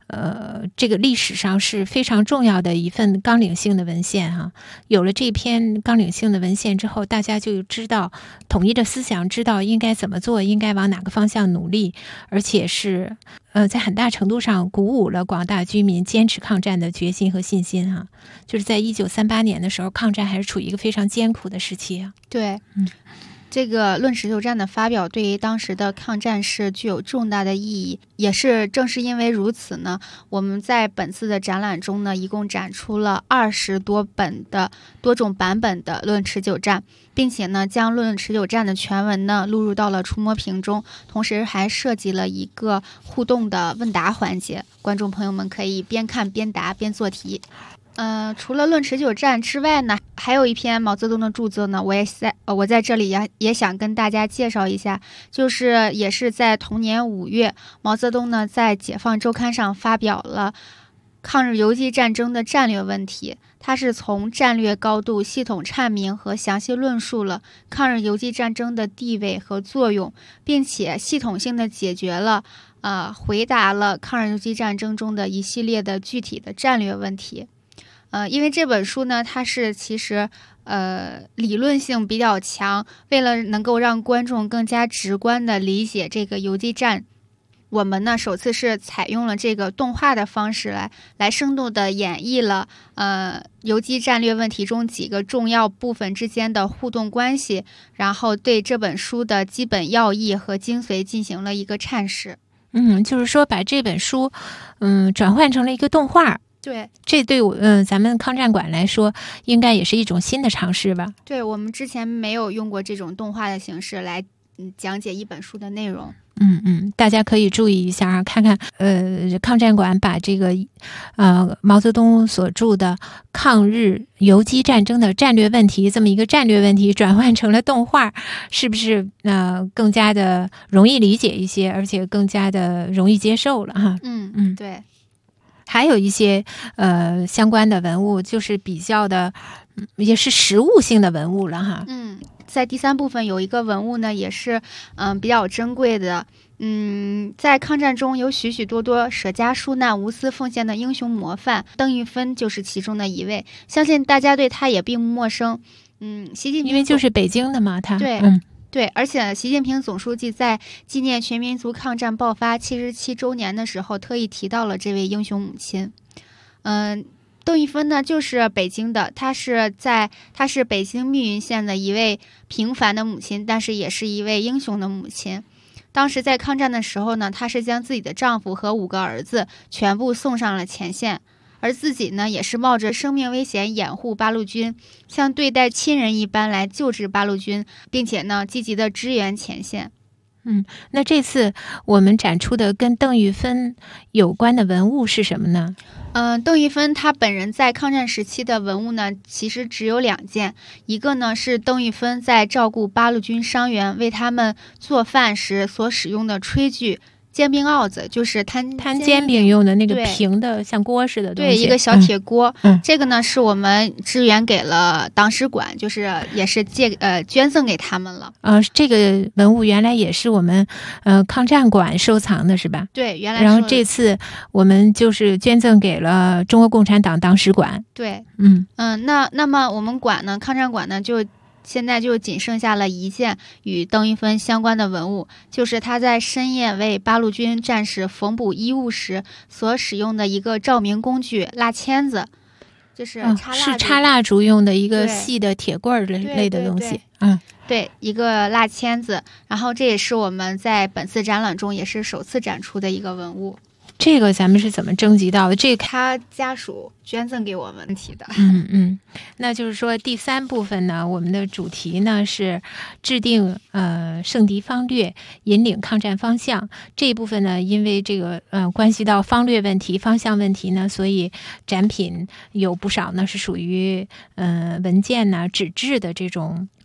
这个历史上是非常重要的一份纲领性的文献哈。有了这篇纲领性的文献之后，大家就知道统一的思想，知道应该怎么做，应该往哪个方向努力，而且是在很大程度上鼓舞了广大居民坚持抗战的决心和信心哈。就是在1938年的时候，抗战还是处于一个非常艰苦的时期啊。 对，这个《论持久战》的发表对于当时的抗战是具有重大的意义，也是正是因为如此呢，我们在本次的展览中呢，一共展出了20多本的多种版本的《论持久战》，并且呢，将《论持久战》的全文呢录入到了触摸屏中，同时还设计了一个互动的问答环节，观众朋友们可以边看边答边做题。除了《论持久战》之外呢，还有一篇毛泽东的著作呢，我在这里也想跟大家介绍一下，也是在同年5月，毛泽东呢在《解放周刊》上发表了抗日游击战争的战略问题。他是从战略高度系统阐明和详细论述了抗日游击战争的地位和作用，并且系统性的解决了回答了抗日游击战争中的一系列的具体的战略问题。因为这本书呢，它是其实理论性比较强，为了能够让观众更加直观的理解这个游击战，我们呢首次是采用了这个动画的方式来生动的演绎了游击战略问题中几个重要部分之间的互动关系，然后对这本书的基本要义和精髓进行了一个阐释。 就是说把这本书转换成了一个动画。 对， 这对咱们抗战馆来说，应该也是一种新的尝试吧？ 对，我们之前没有用过这种动画的形式来讲解一本书的内容。 大家可以注意一下啊，看看抗战馆把这个毛泽东所著的抗日游击战争的战略问题这么一个战略问题转换成了动画，是不是更加的容易理解一些，而且更加的容易接受了哈？ 对。 还有一些相关的文物，就是比较的也是实物性的文物了哈。 在第3部分有一个文物呢，也是比较珍贵的。在抗战中有许许多多舍家纾难、无私奉献的英雄模范，邓玉芬就是其中的一位。相信大家对他也并不陌生。习近平因为就是北京的嘛，他对，而且习近平总书记在纪念全民族抗战爆发77周年的时候，特意提到了这位英雄母亲。邓玉芬呢，就是北京的，她是北京密云县的一位平凡的母亲，但是也是一位英雄的母亲。当时在抗战的时候呢，她是将自己的丈夫和5个儿子全部送上了前线，而自己呢，也是冒着生命危险掩护八路军，像对待亲人一般来救治八路军，并且呢，积极的支援前线。 那这次我们展出的跟邓玉芬有关的文物是什么呢？ 邓玉芬她本人在抗战时期的文物呢，其实只有2件，一个呢是邓玉芬在照顾八路军伤员为他们做饭时所使用的炊具。煎饼鏊子就是摊煎饼用的那个平的像锅似的东西， 对，一个小铁锅。这个呢是我们支援给了党史馆，就是也是捐赠给他们了。 这个文物原来也是我们抗战馆收藏的是吧？ 对，原来。 然后这次我们就是捐赠给了中国共产党党史馆。 对，那么我们馆呢，抗战馆呢现在就仅剩下了1件与邓玉芬相关的文物，就是他在深夜为八路军战士缝补衣物时所使用的一个照明工具蜡签子，就是插蜡烛用的一个细的铁棍类的东西。 对，一个蜡签子。然后这也是我们在本次展览中也是首次展出的一个文物。 这个咱们是怎么征集到的？这个他家属捐赠给我们提的。 那就是说第3部分呢，我们的主题呢是制定胜敌方略，引领抗战方向。这一部分呢，因为这个关系到方略问题、方向问题呢，所以展品有不少呢是属于文件呐、纸质的这种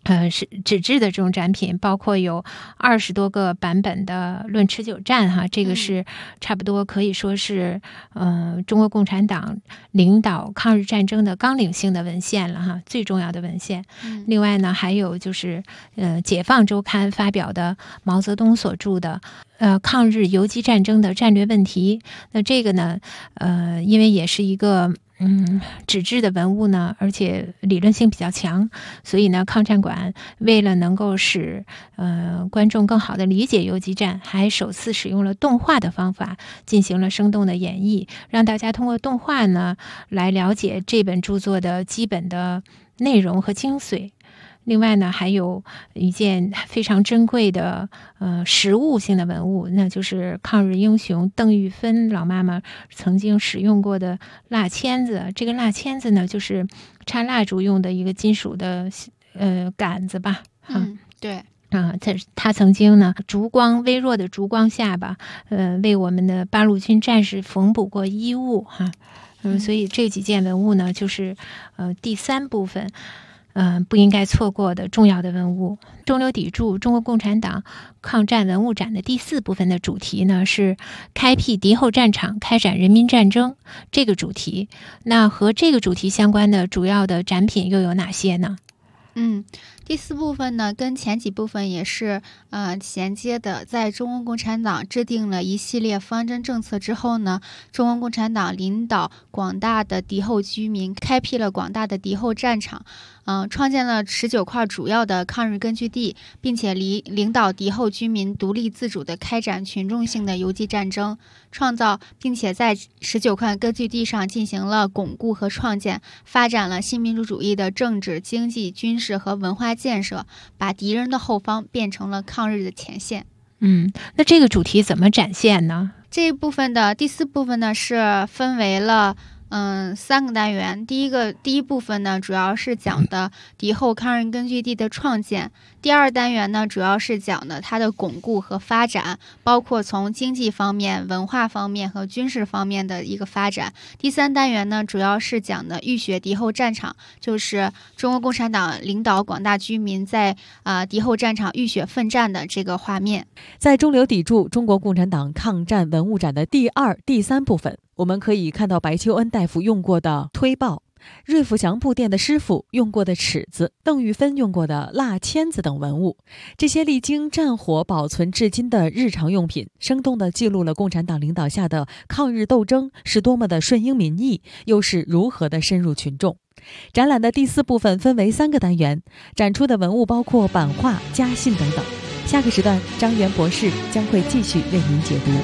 是纸质的这种展品，包括有20多个版本的《论持久战》哈，这个是差不多可以说是中国共产党领导抗日战争的纲领性的文献了哈，最重要的文献。另外呢，还有就是解放周刊发表的毛泽东所著的抗日游击战争的战略问题。那这个呢因为也是一个纸质的文物呢，而且理论性比较强，所以呢，抗战馆为了能够使观众更好的理解游击战，还首次使用了动画的方法进行了生动的演绎，让大家通过动画呢来了解这本著作的基本的内容和精髓。另外呢，还有一件非常珍贵的实物性的文物，那就是抗日英雄邓玉芬老妈妈曾经使用过的蜡签子。这个蜡签子呢，就是插蜡烛用的一个金属的杆子吧。 对。 他曾经呢，微弱的烛光下吧，为我们的八路军战士缝补过衣物哈。所以这几件文物呢，就是第3部分。不应该错过的重要的文物。中流砥柱中国共产党抗战文物展的第4部分的主题呢是开辟敌后战场，开展人民战争这个主题。那和这个主题相关的主要的展品又有哪些呢？ 第4部分呢，跟前几部分也是衔接的。在中国共产党制定了一系列方针政策之后呢，中国共产党领导广大的敌后居民，开辟了广大的敌后战场，创建了19块主要的抗日根据地，并且领导敌后居民独立自主地开展群众性的游击战争，创造并且在19块根据地上进行了巩固和创建，发展了新民主主义的政治、经济、军事和文化建设，把敌人的后方变成了抗日的前线。 那这个主题怎么展现呢？ 这一部分的第4部分呢是分为了3个单元。第一部分呢主要是讲的敌后抗日根据地的创建，第2单元呢主要是讲的它的巩固和发展，包括从经济方面、文化方面和军事方面的一个发展。第3单元呢主要是讲的浴血敌后战场，就是中国共产党领导广大居民在敌后战场浴血奋战的这个画面。 在中流砥柱中国共产党抗战文物展的第2、第3部分，我们可以看到白求恩大夫用过的推报，瑞福祥布店的师傅用过的尺子，邓玉芬用过的蜡签子等文物。这些历经战火保存至今的日常用品，生动地记录了共产党领导下的抗日斗争是多么的顺应民意，又是如何的深入群众。展览的第4部分分为3个单元，展出的文物包括版画、家信等等。下个时段，张元博士将会继续为您解读。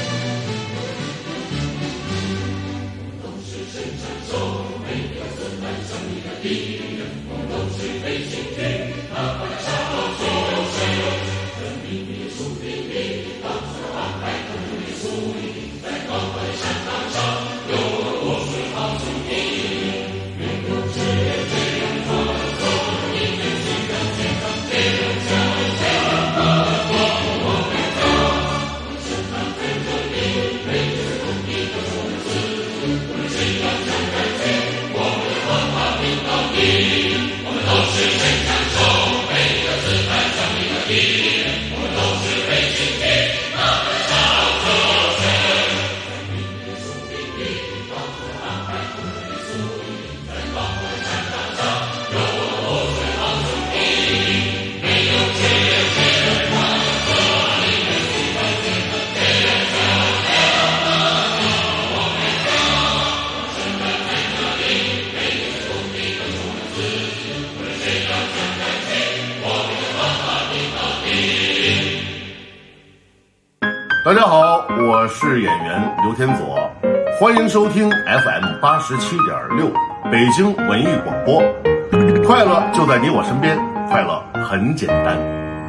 大家好，我是演员刘天佐，欢迎收听 FM 87.6北京文艺广播。快乐就在你我身边，快乐很简单。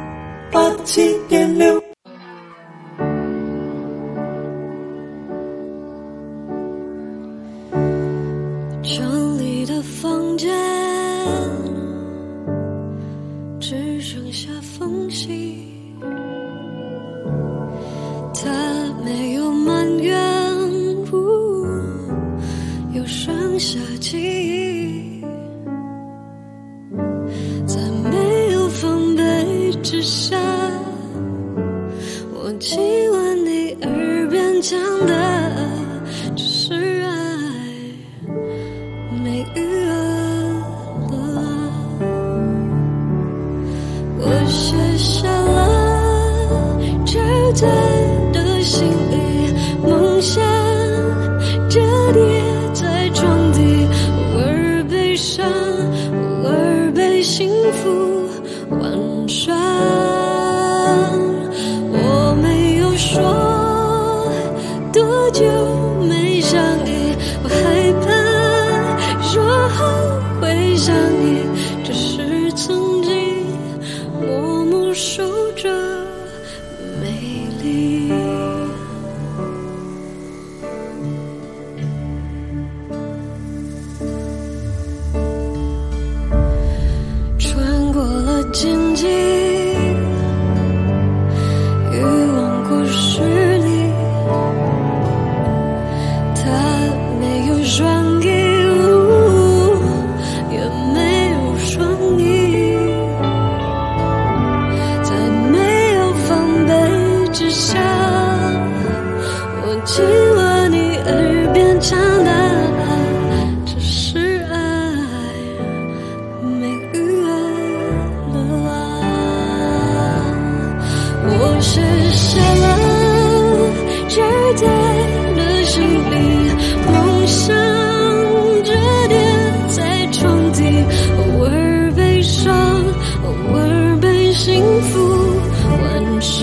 87.6。 城里的房间只剩下缝隙。他没有埋怨，又剩下记忆，在没上，偶尔被幸福完善。我没有说多久没想你，我害怕说后会想你，只是曾经默默守着美丽。穿过了荆棘，欲望过十里，它没有双翼，也没有双翼，在没有防备之下，我紧吻你耳边长大，这是爱，没语言了啊。我写下了这对的心里，梦想这点在床底，偶尔悲伤，偶尔被幸福完善。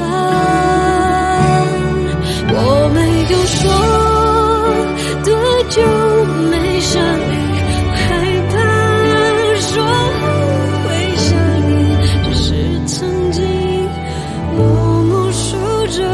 我没有说多久没想你，我害怕说后会想你，只是曾经默默守着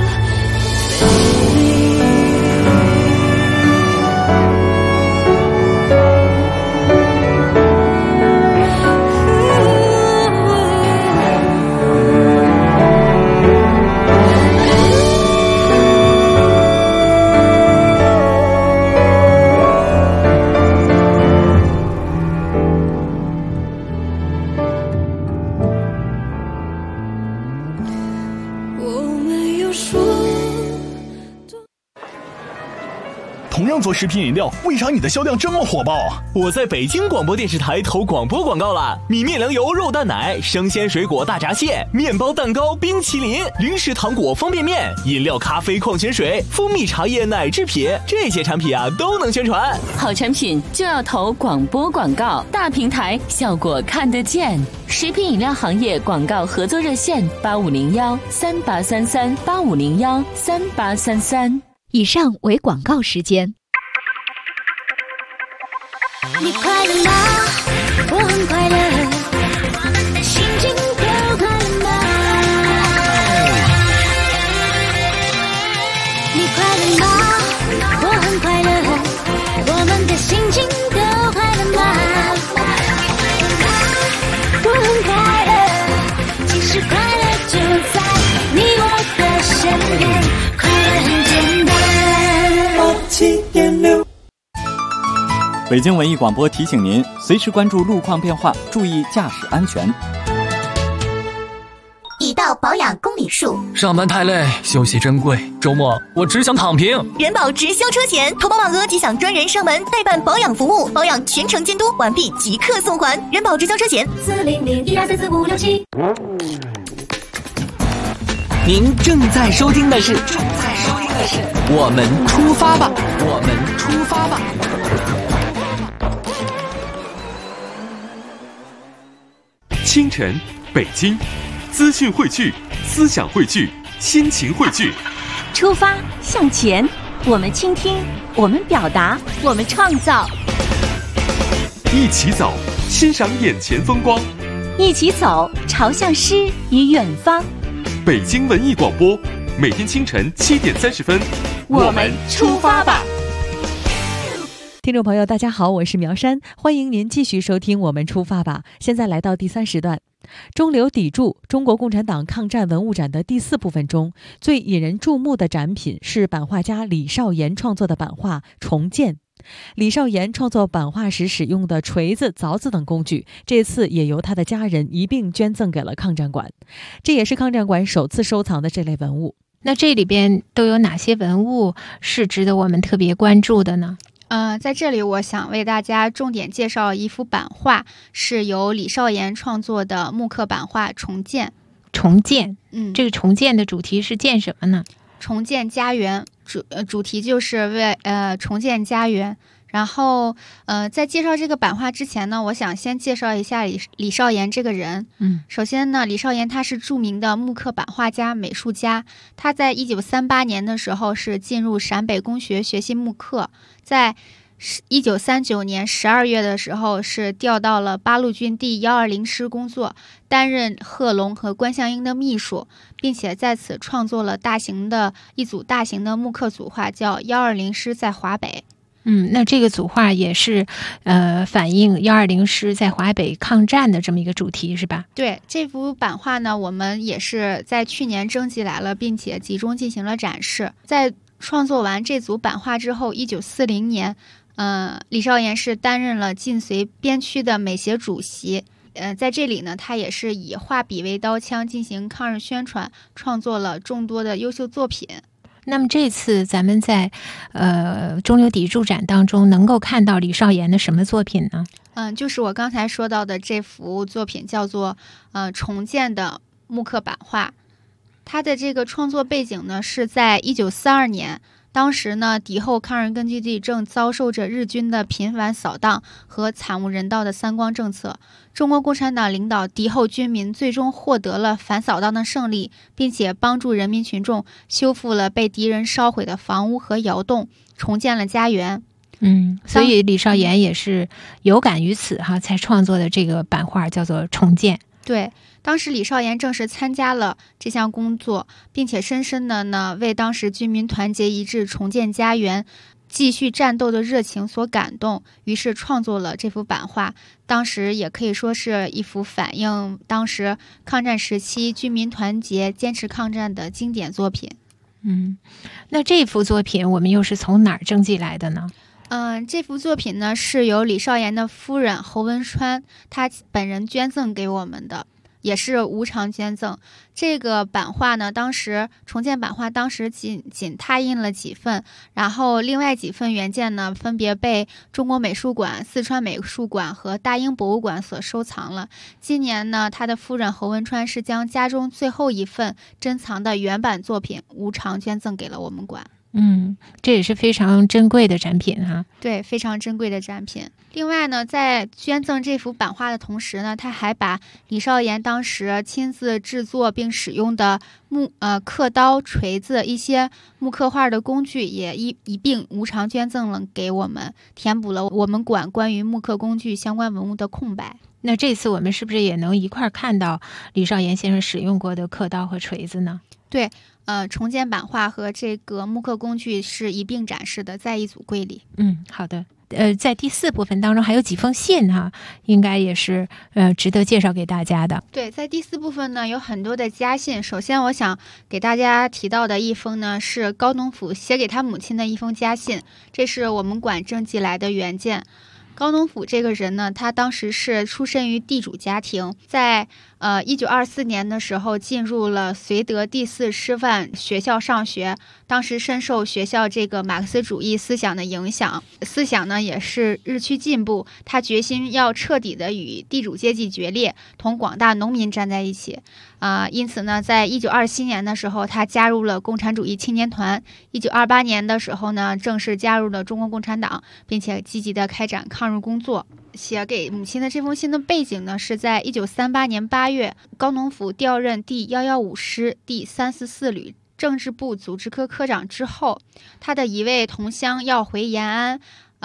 同样做食品饮料，为啥你的销量这么火爆啊？ 我在北京广播电视台投广播广告了，米面粮油肉蛋奶、生鲜水果大闸蟹、面包蛋糕、冰淇淋、零食糖果方便面、饮料咖啡矿泉水、蜂蜜茶叶奶制品，这些产品啊都能宣传。 好产品就要投广播广告，大平台效果看得见。食品饮料行业广告合作热线8501-3833-8501-3833。 以上为广告时间。 你快乐吗？我很快乐，我们的心情都快乐吗？你快乐吗？我很快乐，我们的心情都快乐吗？我很快乐，其实快乐就在你我的身边，快乐很简单。87.6 北京文艺广播提醒您，随时关注路况变化，注意驾驶安全。 已到保养公里数， 上班太累，休息珍贵，周末我只想躺平。 人保直销车险，投保满额即享专人上门代办保养服务，保养全程监督，完毕即刻送还。人保直销车险40012344567。 您正在收听的是我们出发吧，我们出发吧。 清晨，北京，资讯汇聚，思想汇聚，心情汇聚。 出发向前，我们倾听，我们表达，我们创造。 一起走，欣赏眼前风光。 一起走，朝向诗与远方。 北京文艺广播，每天清晨7点30分， 我们出发吧。 听众朋友大家好，我是苗山，欢迎您继续收听我们出发吧。现在来到第3时段，中流砥柱中国共产党抗战文物展的第4部分中，最引人注目的展品是版画家李少岩创作的版画《重建》。李少岩创作版画时使用的锤子、凿子等工具，这次也由他的家人一并捐赠给了抗战馆，这也是抗战馆首次收藏的这类文物。 那这里边都有哪些文物是值得我们特别关注的呢？ 在这里我想为大家重点介绍一幅版画，是由李少岩创作的木刻版画《重建》。 重建，这个重建的主题是建什么呢？ 重建家园，主题就是为重建家园。 然后在介绍这个版画之前呢，我想先介绍一下李少岩这个人。首先呢，李少岩他是著名的木刻版画家、美术家。他在1938年的时候是进入陕北公学学习木刻，在1939年12月的时候是调到了八路军第120师工作，担任贺龙和关向英的秘书，并且在此创作了一组大型的木刻组画，叫120师在华北。 那这个组画也是反映120师在华北抗战的这么一个主题是吧？ 对，这幅版画呢，我们也是在去年征集来了，并且集中进行了展示。在创作完这组版画之后，1940年李少岩是担任了晋绥边区的美协主席。在这里呢，他也是以画笔为刀枪进行抗日宣传，创作了众多的优秀作品。 那么这次咱们在中流砥柱展当中能够看到李少岩的什么作品呢？ 就是我刚才说到的这幅作品，叫做重建的木刻版画。它的这个创作背景呢是在1942年。当时呢，敌后抗日根据地正遭受着日军的频繁扫荡和惨无人道的三光政策。中国共产党领导敌后军民最终获得了反扫荡的胜利，并且帮助人民群众修复了被敌人烧毁的房屋和窑洞，重建了家园。 所以李少岩也是有感于此哈，才创作的这个版画叫做《重建》。 对，当时李少岩正是参加了这项工作，并且深深的呢为当时军民团结一致、重建家园、继续战斗的热情所感动，于是创作了这幅版画。当时也可以说是一幅反映当时抗战时期军民团结、坚持抗战的经典作品。 那这幅作品我们又是从哪儿征集来的呢？ 这幅作品呢是由李少岩的夫人侯文川她本人捐赠给我们的，也是无偿捐赠。这个版画呢，当时重建版画当时仅拓印了几份，然后另外几份原件呢分别被中国美术馆、四川美术馆和大英博物馆所收藏了。今年呢，他的夫人侯文川是将家中最后一份珍藏的原版作品无偿捐赠给了我们馆。 这也是非常珍贵的展品哈。 对，非常珍贵的展品。另外呢，在捐赠这幅版画的同时呢，他还把李少岩当时亲自制作并使用的刻刀、锤子、一些木刻画的工具也一并无偿捐赠了给我们，填补了我们馆关于木刻工具相关文物的空白。 那这次我们是不是也能一块看到李少岩先生使用过的刻刀和锤子呢？ 对，重建版画和这个木刻工具是一并展示的，在一组柜里。 好的。在第4部分当中还有几封信哈，应该也是值得介绍给大家的。 对，在第4部分呢有很多的家信。首先我想给大家提到的一封呢是高东甫写给他母亲的一封家信，这是我们馆征集来的原件。高东甫这个人呢，他当时是出身于地主家庭，在1924年的时候进入了绥德第4师范学校上学，当时深受学校这个马克思主义思想的影响，思想呢也是日趋进步，他决心要彻底的与地主阶级决裂，同广大农民站在一起。因此呢，在1927年的时候，他加入了共产主义青年团。1928年的时候呢，正式加入了中国共产党，并且积极的开展抗日工作。写给母亲的这封信的背景呢，是在1938年8月，高东甫调任第115师第344旅政治部组织科科长之后，他的一位同乡要回延安，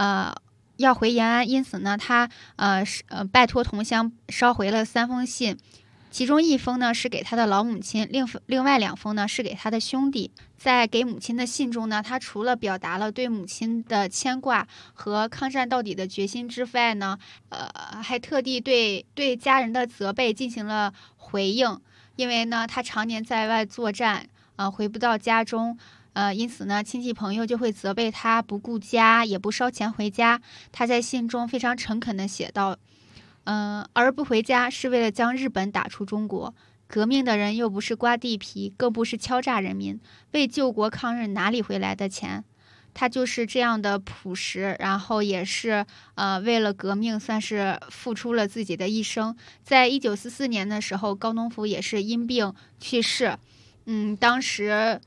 因此呢，他拜托同乡捎回了3封信。其中1封呢是给他的老母亲，另外2封呢是给他的兄弟。在给母亲的信中呢，他除了表达了对母亲的牵挂和抗战到底的决心之外呢，还特地对家人的责备进行了回应。因为呢，他常年在外作战，回不到家中，因此呢，亲戚朋友就会责备他不顾家，也不烧钱回家。他在信中非常诚恳地写道：而不回家是为了将日本打出中国，革命的人又不是刮地皮，更不是敲诈人民，为救国抗日哪里回来的钱？他就是这样的朴实，然后也是为了革命算是付出了自己的一生。在1944年的时候，高东甫也是因病去世。当时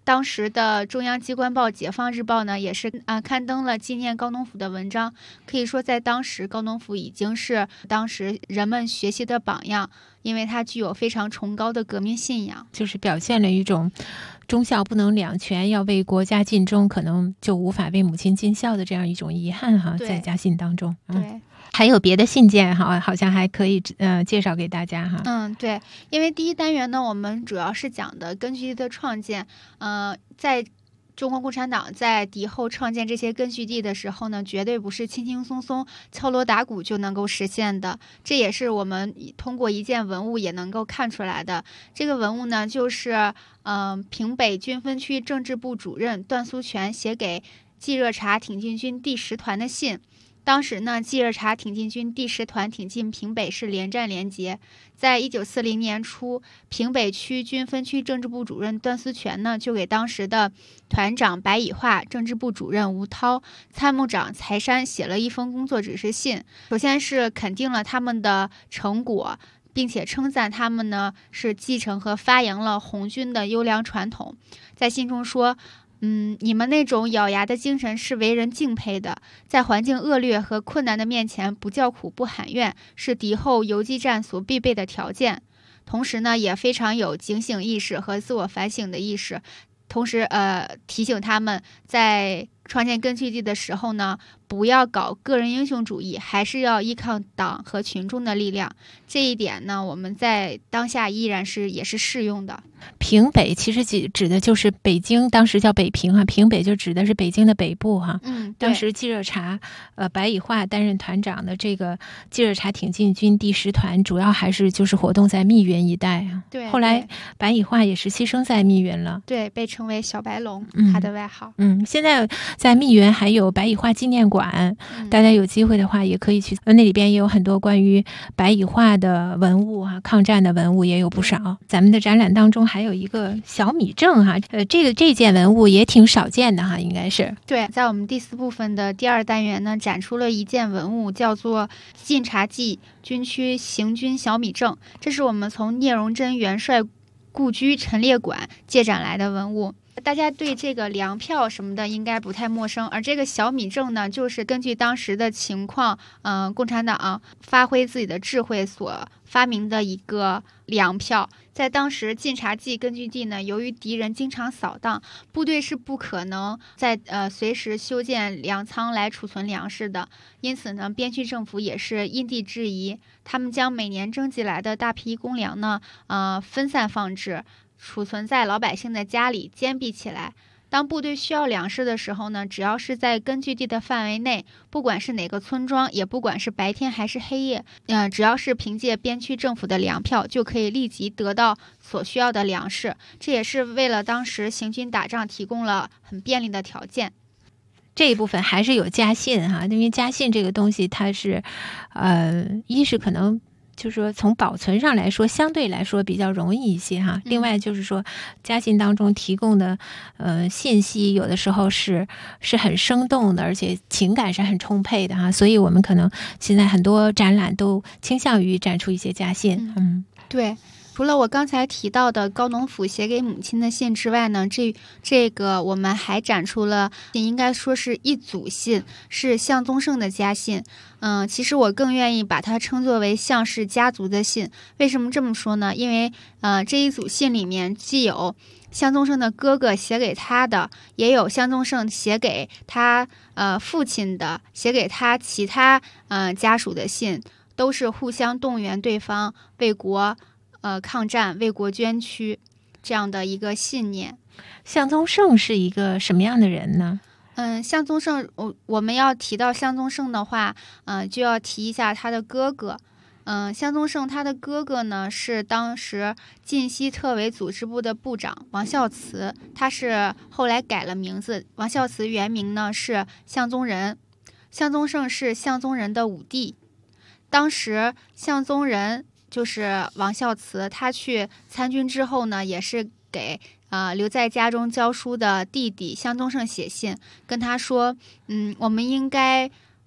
当时的中央机关报《解放日报》呢，也是刊登了纪念高农甫的文章。可以说，在当时，高农甫已经是当时人们学习的榜样，因为他具有非常崇高的革命信仰， 就是表现了一种忠孝不能两全，要为国家尽忠，可能就无法为母亲尽孝的这样一种遗憾哈，在家信当中。 对。 还有别的信件好像还可以介绍给大家哈。 对，因为第一单元呢，我们主要是讲的根据地的创建。在中国共产党在敌后创建这些根据地的时候呢，绝对不是轻轻松松敲锣打鼓就能够实现的。这也是我们通过一件文物也能够看出来的。这个文物呢，就是平北军分区政治部主任段苏权写给冀热察挺进军第10团的信。当时呢，冀热察挺进军第10团挺进平北是连战连捷。在1940年初，平北区军分区政治部主任段思权呢，就给当时的团长白以化、政治部主任吴涛、参谋长柴山写了一封工作指示信。首先是肯定了他们的成果，并且称赞他们呢是继承和发扬了红军的优良传统。在信中说，你们那种咬牙的精神是为人敬佩的，在环境恶劣和困难的面前不叫苦不喊冤，是敌后游击战所必备的条件。同时呢，也非常有警醒意识和自我反省的意识。同时提醒他们在创建根据地的时候呢，不要搞个人英雄主义，还是要依靠党和群众的力量。这一点呢，我们在当下依然也是适用的。 平北其实指的就是北京，当时叫北平啊，平北就指的是北京的北部哈。当时冀热察白以化担任团长的这个冀热察挺进军第10团，主要还是就是活动在密云一带啊。 对， 后来白以化也是牺牲在密云了。 对，被称为小白龙，他的外号。 现在在密云还有白以化纪念馆，大家有机会的话也可以去，那里边也有很多关于白以化的文物啊，抗战的文物也有不少。咱们的展览当中还有一个小米证哈，这件文物也挺少见的哈，应该是。 对，在我们第4部分的第2单元呢，展出了一件文物，叫做晋察冀军区行军小米证，这是我们从聂荣臻元帅故居陈列馆借展来的文物。大家对这个粮票什么的应该不太陌生，而这个小米证呢，就是根据当时的情况，共产党发挥自己的智慧所发明的一个粮票。在当时晋察冀根据地呢，由于敌人经常扫荡，部队是不可能在随时修建粮仓来储存粮食的，因此呢，边区政府也是因地制宜，他们将每年征集来的大批公粮呢，分散放置，储存在老百姓的家里，坚闭起来。当部队需要粮食的时候呢，只要是在根据地的范围内，不管是哪个村庄，也不管是白天还是黑夜，只要是凭借边区政府的粮票，就可以立即得到所需要的粮食。这也是为了当时行军打仗提供了很便利的条件。 这一部分还是有家信哈，因为家信这个东西它是，一是可能就是说从保存上来说相对来说比较容易一些哈，另外就是说家信当中提供的信息有的时候是很生动的，而且情感是很充沛的哈，所以我们可能现在很多展览都倾向于展出一些家信。 对，除了我刚才提到的高农甫写给母亲的信之外呢，这个我们还展出了应该说是一组信，是向宗盛的家信。其实我更愿意把它称作为向氏家族的信。为什么这么说呢？因为这一组信里面既有向宗盛的哥哥写给他的，也有向宗盛写给他父亲的，写给他其他家属的信，都是互相动员对方为国抗战、为国捐躯这样的一个信念。 向宗盛是一个什么样的人呢？ 向宗盛，我们要提到向宗盛的话，就要提一下他的哥哥。向宗盛他的哥哥呢是当时晋西特委组织部的部长王孝慈，他是后来改了名字，王孝慈原名呢是向宗仁，向宗盛是向宗仁的五弟。当时向宗仁就是王孝慈，他去参军之后呢，也是给留在家中教书的弟弟向宗盛写信，跟他说，我们应该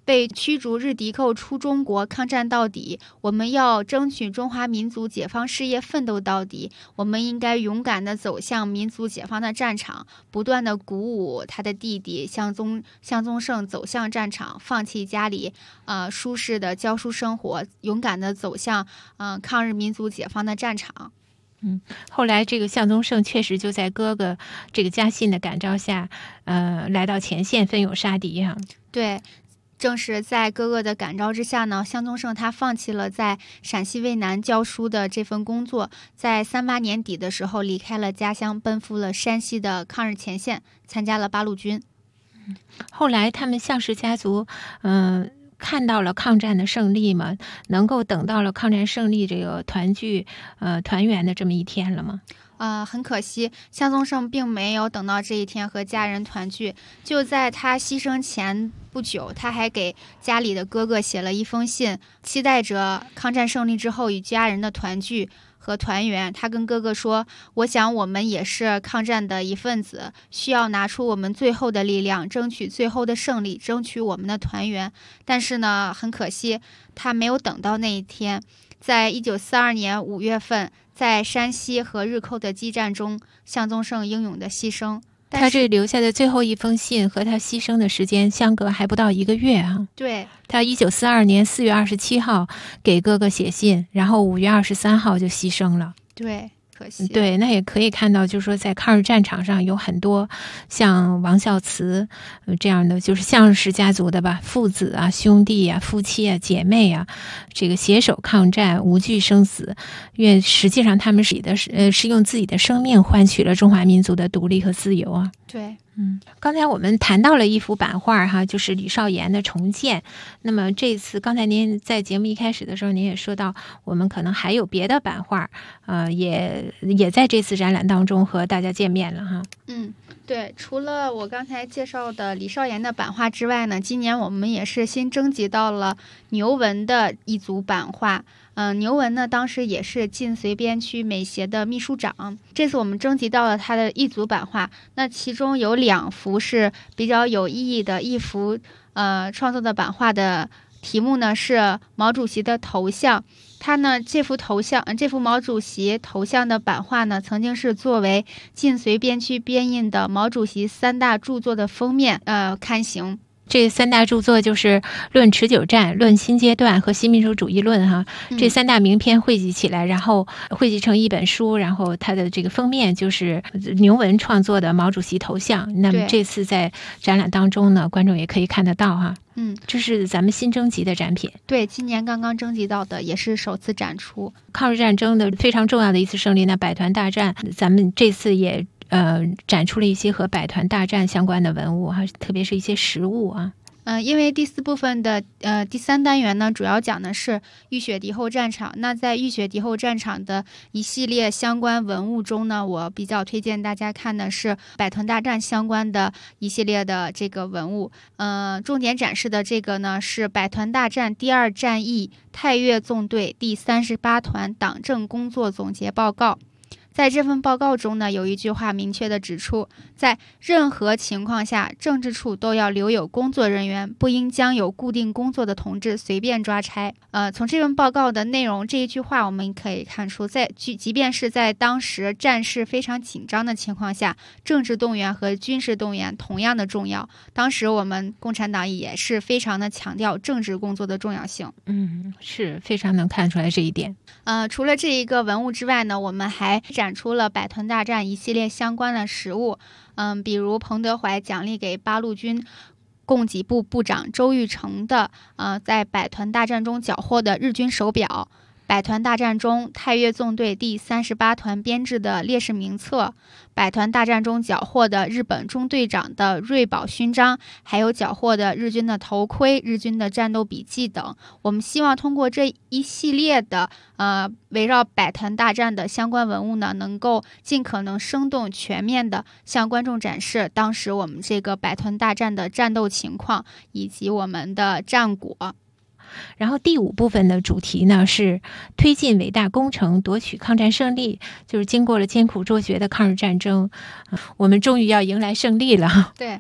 为驱逐日敌寇出中国抗战到底，我们要争取中华民族解放事业奋斗到底，我们应该勇敢地走向民族解放的战场，不断地鼓舞他的弟弟向宗盛走向战场，放弃家里舒适的教书生活，勇敢地走向抗日民族解放的战场。 后来这个向宗盛确实就在哥哥这个家信的感召下，来到前线奋勇杀敌哈。 对，正是在哥哥的感召之下呢，向宗盛他放弃了在陕西渭南教书的这份工作，在38年底的时候离开了家乡，奔赴了山西的抗日前线，参加了八路军。 后来他们向氏家族，看到了抗战的胜利吗？能够等到了抗战胜利这个团聚、团圆的这么一天了吗？ 很可惜，向宗盛并没有等到这一天和家人团聚。就在他牺牲前不久，他还给家里的哥哥写了一封信，期待着抗战胜利之后与家人的团聚和团圆。他跟哥哥说，我想我们也是抗战的一份子，需要拿出我们最后的力量，争取最后的胜利，争取我们的团圆。但是呢，很可惜他没有等到那一天。在1942年5月份，在山西和日寇的激战中，向宗盛英勇的牺牲。 他这留下的最后一封信和他牺牲的时间相隔还不到1个月啊。 对， 他1942年4月27号给哥哥写信，然后5月23号就牺牲了。 对，可惜。 对，那也可以看到，就是说在抗日战场上有很多像王孝慈这样的，就是向氏家族的吧，父子啊、兄弟啊、夫妻啊、姐妹啊，这个携手抗战，无惧生死，因为实际上他们是用自己的生命换取了中华民族的独立和自由啊。 对。 刚才我们谈到了一幅版画哈，就是吕少岩的重建。那么这次刚才您在节目一开始的时候，您也说到，我们可能还有别的版画，也在这次展览当中和大家见面了哈。 对，除了我刚才介绍的李少岩的版画之外呢，今年我们也是新征集到了牛文的一组版画。牛文呢，当时也是晋绥边区美协的秘书长。这次我们征集到了他的一组版画，那其中有2幅是比较有意义的。一幅创作的版画的题目呢是毛主席的头像。他呢这幅毛主席头像的版画呢，曾经是作为晋绥边区编印的毛主席3大著作的封面刊行。 这3大著作就是《论持久战》《论新阶段》和《新民主主义论》哈，这3大名篇汇集起来，然后汇集成一本书，然后它的这个封面就是牛文创作的毛主席头像。那么这次在展览当中呢，观众也可以看得到哈。这是咱们新征集的展品。 对，今年刚刚征集到的，也是首次展出。 抗日战争的非常重要的一次胜利，那百团大战，咱们这次也展出了一些和百团大战相关的文物哈，特别是一些实物啊。 因为第4部分的第3单元呢，主要讲的是浴血敌后战场。那在浴血敌后战场的一系列相关文物中呢，我比较推荐大家看的是百团大战相关的一系列的这个文物。重点展示的这个呢是百团大战第2战役太岳纵队第38团党政工作总结报告。在这份报告中呢，有一句话明确地指出，在任何情况下，政治处都要留有工作人员，不应将有固定工作的同志随便抓差。从这份报告的内容这一句话，我们可以看出，即便是在当时战事非常紧张的情况下，政治动员和军事动员同样的重要。当时我们共产党也是非常的强调政治工作的重要性。 是非常能看出来这一点。 除了这一个文物之外呢，我们还展出了百团大战一系列相关的实物。比如彭德怀奖励给八路军供给部部长周玉成的在百团大战中缴获的日军手表，百团大战中太岳纵队第38团编制的烈士名册，百团大战中缴获的日本中队长的瑞宝勋章，还有缴获的日军的头盔、日军的战斗笔记等。我们希望通过这一系列的围绕百团大战的相关文物呢，能够尽可能生动全面的向观众展示当时我们这个百团大战的战斗情况以及我们的战果。 然后第5部分的主题呢是推进伟大工程，夺取抗战胜利。就是经过了艰苦卓绝的抗日战争，我们终于要迎来胜利了。 对，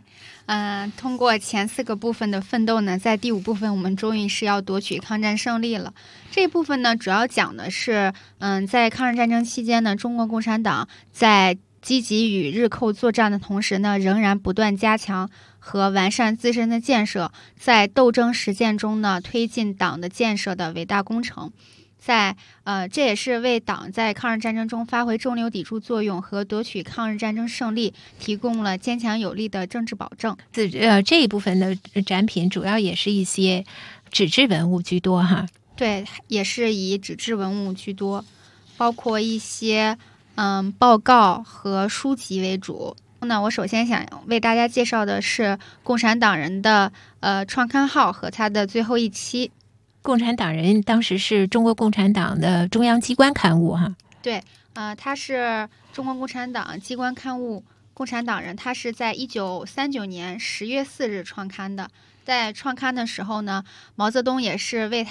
通过前4个部分的奋斗呢，在第5部分我们终于是要夺取抗战胜利了。这一部分呢，主要讲的是，在抗日战争期间呢，中国共产党在积极与日寇作战的同时呢，仍然不断加强和完善自身的建设，在斗争实践中呢，推进党的建设的伟大工程。这也是为党在抗日战争中发挥中流砥柱作用和夺取抗日战争胜利提供了坚强有力的政治保证。 这一部分的展品主要也是一些纸质文物居多哈。 对，也是以纸质文物居多，包括一些报告和书籍为主。那我首先想为大家介绍的是共产党人的创刊号和它的最后一期。 共产党人当时是中国共产党的中央机关刊物哈。 对，它是中国共产党机关刊物《共产党人》，它是在1939年10月4日创刊的。在创刊的时候呢，毛泽东也是为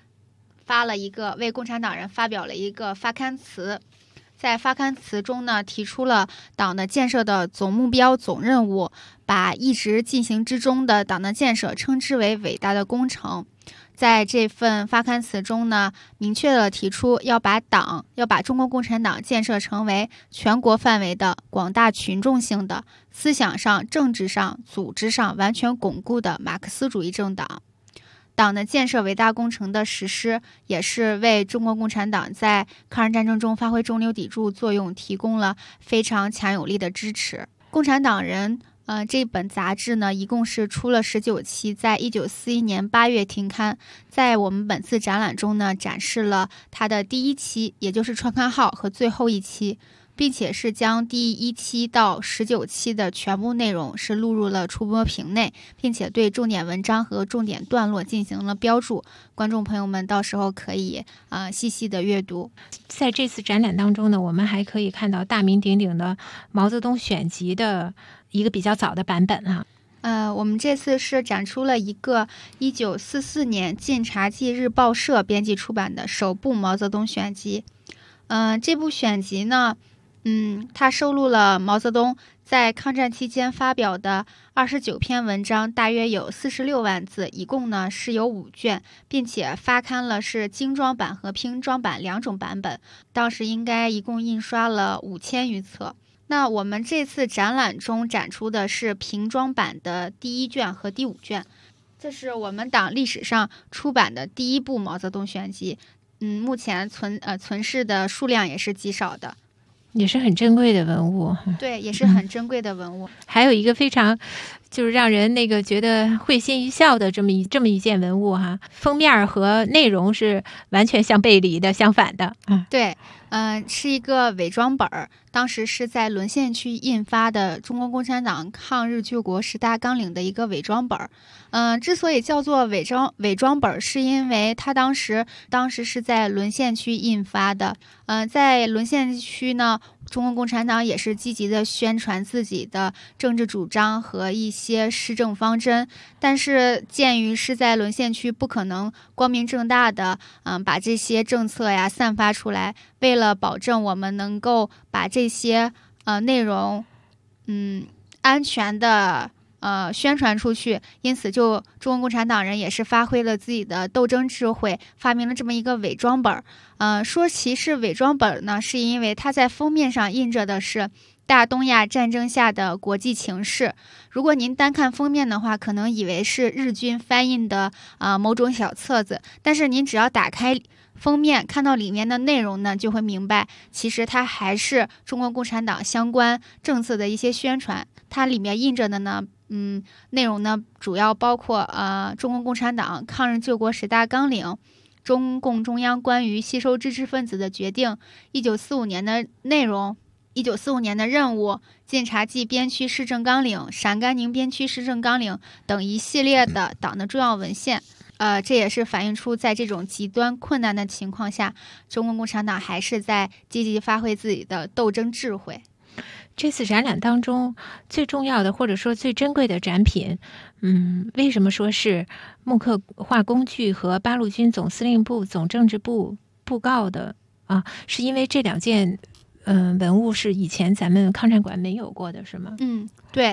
共产党人发表了一个发刊词。在发刊词中呢，提出了党的建设的总目标、总任务，把一直进行之中的党的建设称之为伟大的工程。在这份发刊词中呢，明确地提出要把中国共产党建设成为全国范围的广大群众性的思想上、政治上、组织上完全巩固的马克思主义政党。党的建设伟大工程的实施，也是为中国共产党在抗日战争中发挥中流砥柱作用提供了非常强有力的支持。共产党人这本杂志呢，一共是出了19期，在1941年8月停刊。在我们本次展览中呢，展示了它的第1期，也就是创刊号和最后一期，并且是将第1期到19期的全部内容是录入了触摸屏内，并且对重点文章和重点段落进行了标注。观众朋友们到时候可以细细的阅读。 在这次展览当中呢，我们还可以看到大名鼎鼎的毛泽东选集的一个比较早的版本啊。 我们这次是展出了一个1944年晋察冀日报社编辑出版的首部毛泽东选集。这部选集呢，它收录了毛泽东在抗战期间发表的29篇文章，大约有46万字，一共呢是有5卷，并且发刊了是精装版和拼装版2种版本，当时应该一共印刷了5000余册。那我们这次展览中展出的是平装版的第1卷和第5卷，这是我们党历史上出版的第1部毛泽东选集。目前存世的数量也是极少的， 也是很珍贵的文物。 对，也是很珍贵的文物。 还有一个非常就是让人觉得会心一笑的这么一件文物哈，封面和内容是完全相背离的，相反的。 对，是一个伪装本儿，当时是在沦陷区印发的中国共产党抗日救国10大纲领的一个伪装本儿。之所以叫做伪装本儿，是因为它当时是在沦陷区印发的。在沦陷区呢，中国共产党也是积极的宣传自己的政治主张和一些施政方针，但是鉴于是在沦陷区，不可能光明正大的把这些政策呀散发出来。为了保证我们能够把这些内容安全的宣传出去，因此中国共产党人也是发挥了自己的斗争智慧，发明了这么一个伪装本。说其是伪装本呢，是因为它在封面上印着的是大东亚战争下的国际情势。如果您单看封面的话，可能以为是日军翻印的某种小册子，但是您只要打开封面看到里面的内容呢，就会明白其实它还是中国共产党相关政策的一些宣传。它里面印着的呢内容呢主要包括中国共产党抗日救国10大纲领，中共中央关于吸收知识分子的决定，1945年的内容，1945年的任务，晋察冀边区施政纲领，陕甘宁边区施政纲领等一系列的党的重要文献。这也是反映出在这种极端困难的情况下，中国共产党还是在积极发挥自己的斗争智慧。 这次展览当中最重要的或者说最珍贵的展品，为什么说是木刻画工具和八路军总司令部总政治部布告的是因为这2件文物是以前咱们抗战馆没有过的，是吗？ 对，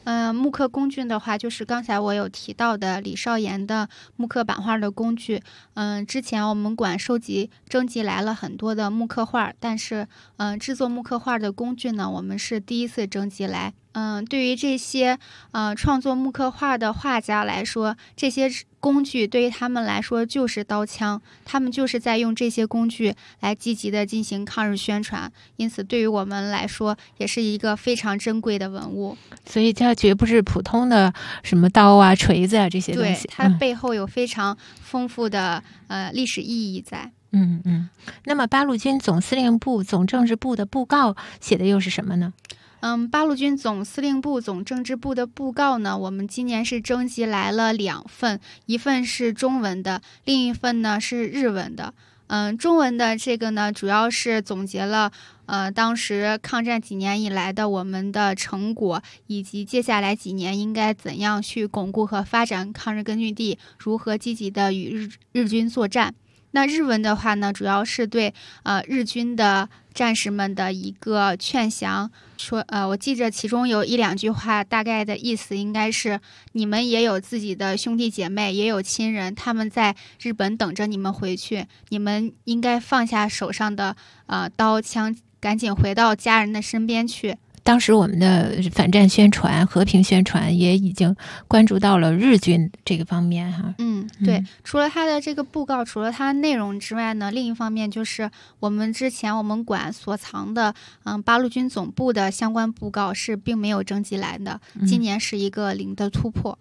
木刻工具的话，就是刚才我有提到的李少岩的木刻版画的工具。之前我们馆征集来了很多的木刻画，但是制作木刻画的工具呢，我们是第一次征集来。对于这些创作木刻画的画家来说，这些工具对于他们来说就是刀枪，他们就是在用这些工具来积极的进行抗日宣传，因此对于我们来说也是一个非常珍贵的文物。 所以它绝不是普通的什么刀啊、锤子啊这些东西， 对，它背后有非常丰富的历史意义在。 那么八路军总司令部总政治部的布告写的又是什么呢？ 八路军总司令部总政治部的布告呢，我们今年是征集来了2份，一份是中文的，另一份呢是日文的。中文的这个呢，主要是总结了当时抗战几年以来的我们的成果，以及接下来几年应该怎样去巩固和发展抗日根据地，如何积极的与日军作战。那日文的话呢，主要是对日军的战士们的一个劝降，说我记着其中有1、2句话，大概的意思应该是：你们也有自己的兄弟姐妹，也有亲人，他们在日本等着你们回去，你们应该放下手上的刀枪，赶紧回到家人的身边去。 当时我们的反战宣传、和平宣传也已经关注到了日军这个方面哈。 对，除了它的这个布告，除了它内容之外呢，另一方面就是我们之前我们馆所藏的八路军总部的相关布告是并没有征集来的，今年是一个零的突破。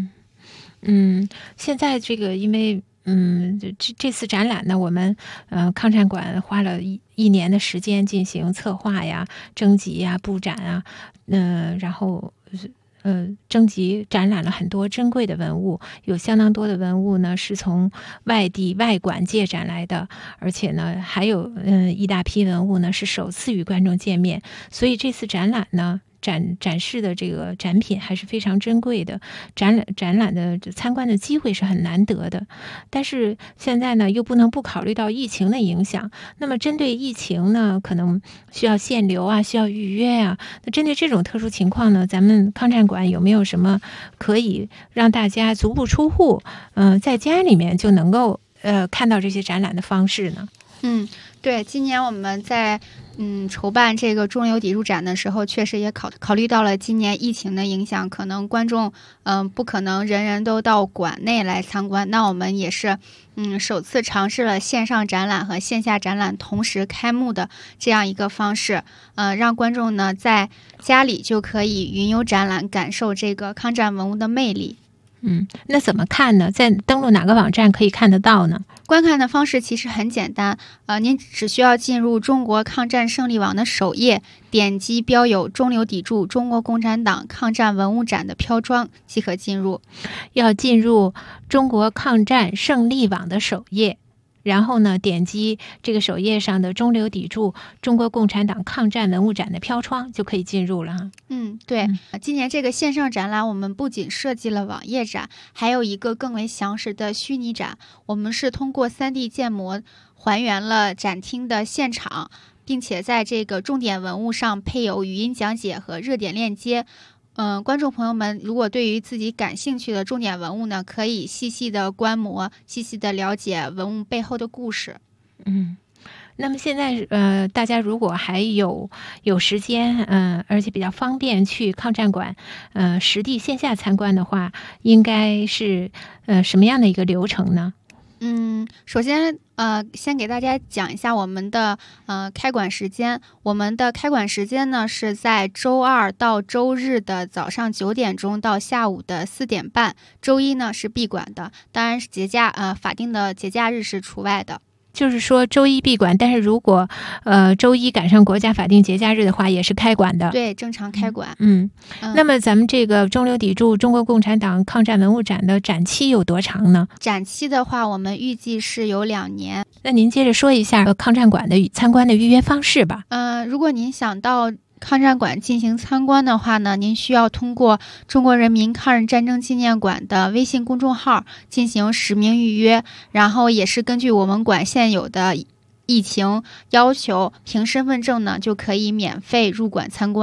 现在这个因为这次展览呢，我们抗战馆花了一年的时间进行策划呀、征集呀、布展啊，然后征集展览了很多珍贵的文物，有相当多的文物呢是从外地外馆借展来的，而且呢还有一大批文物呢是首次与观众见面，所以这次展览呢。展示的这个展品还是非常珍贵的，展览的参观的机会是很难得的。但是现在呢，又不能不考虑到疫情的影响。那么针对疫情呢，可能需要限流啊，需要预约啊。那针对这种特殊情况呢，咱们抗战馆有没有什么可以让大家足不出户，在家里面就能够看到这些展览的方式呢？ 对，今年我们在筹办这个中流砥柱展的时候，确实也考虑到了今年疫情的影响，可能观众不可能人人都到馆内来参观。那我们也是首次尝试了线上展览和线下展览同时开幕的这样一个方式，让观众呢在家里就可以云游展览，感受这个抗战文物的魅力。 那怎么看呢？在登录哪个网站可以看得到呢？ 观看的方式其实很简单，您只需要进入中国抗战胜利网的首页，点击标有中流砥柱中国共产党抗战文物展的飘窗即可进入。 要进入中国抗战胜利网的首页，然后呢，点击这个首页上的中流砥柱中国共产党抗战文物展的飘窗，就可以进入了哈。 对，今年这个线上展览，我们不仅设计了网页展，还有一个更为详实的虚拟展。我们是通过3D 建模还原了展厅的现场，并且在这个重点文物上配有语音讲解和热点链接。观众朋友们，如果对于自己感兴趣的重点文物呢，可以细细的观摩，细细的了解文物背后的故事。 那么现在大家如果还有时间，而且比较方便去抗战馆实地线下参观的话，应该是什么样的一个流程呢？ 首先先给大家讲一下我们的开馆时间。我们的开馆时间呢是在周2到周日的早上9点钟到下午的4点半，周一呢是闭馆的，当然是法定的节假日是除外的。 就是说周一闭馆，但是如果周一赶上国家法定节假日的话，也是开馆的。 对，正常开馆。 那么咱们这个中流砥柱中国共产党抗战文物展的展期有多长呢？ 展期的话，我们预计是有2年。 那您接着说一下抗战馆的参观的预约方式吧。 如果您想到抗战馆进行参观的话呢，您需要通过中国人民抗日战争纪念馆的微信公众号进行实名预约，然后也是根据我们馆现有的疫情要求，凭身份证呢就可以免费入馆参观。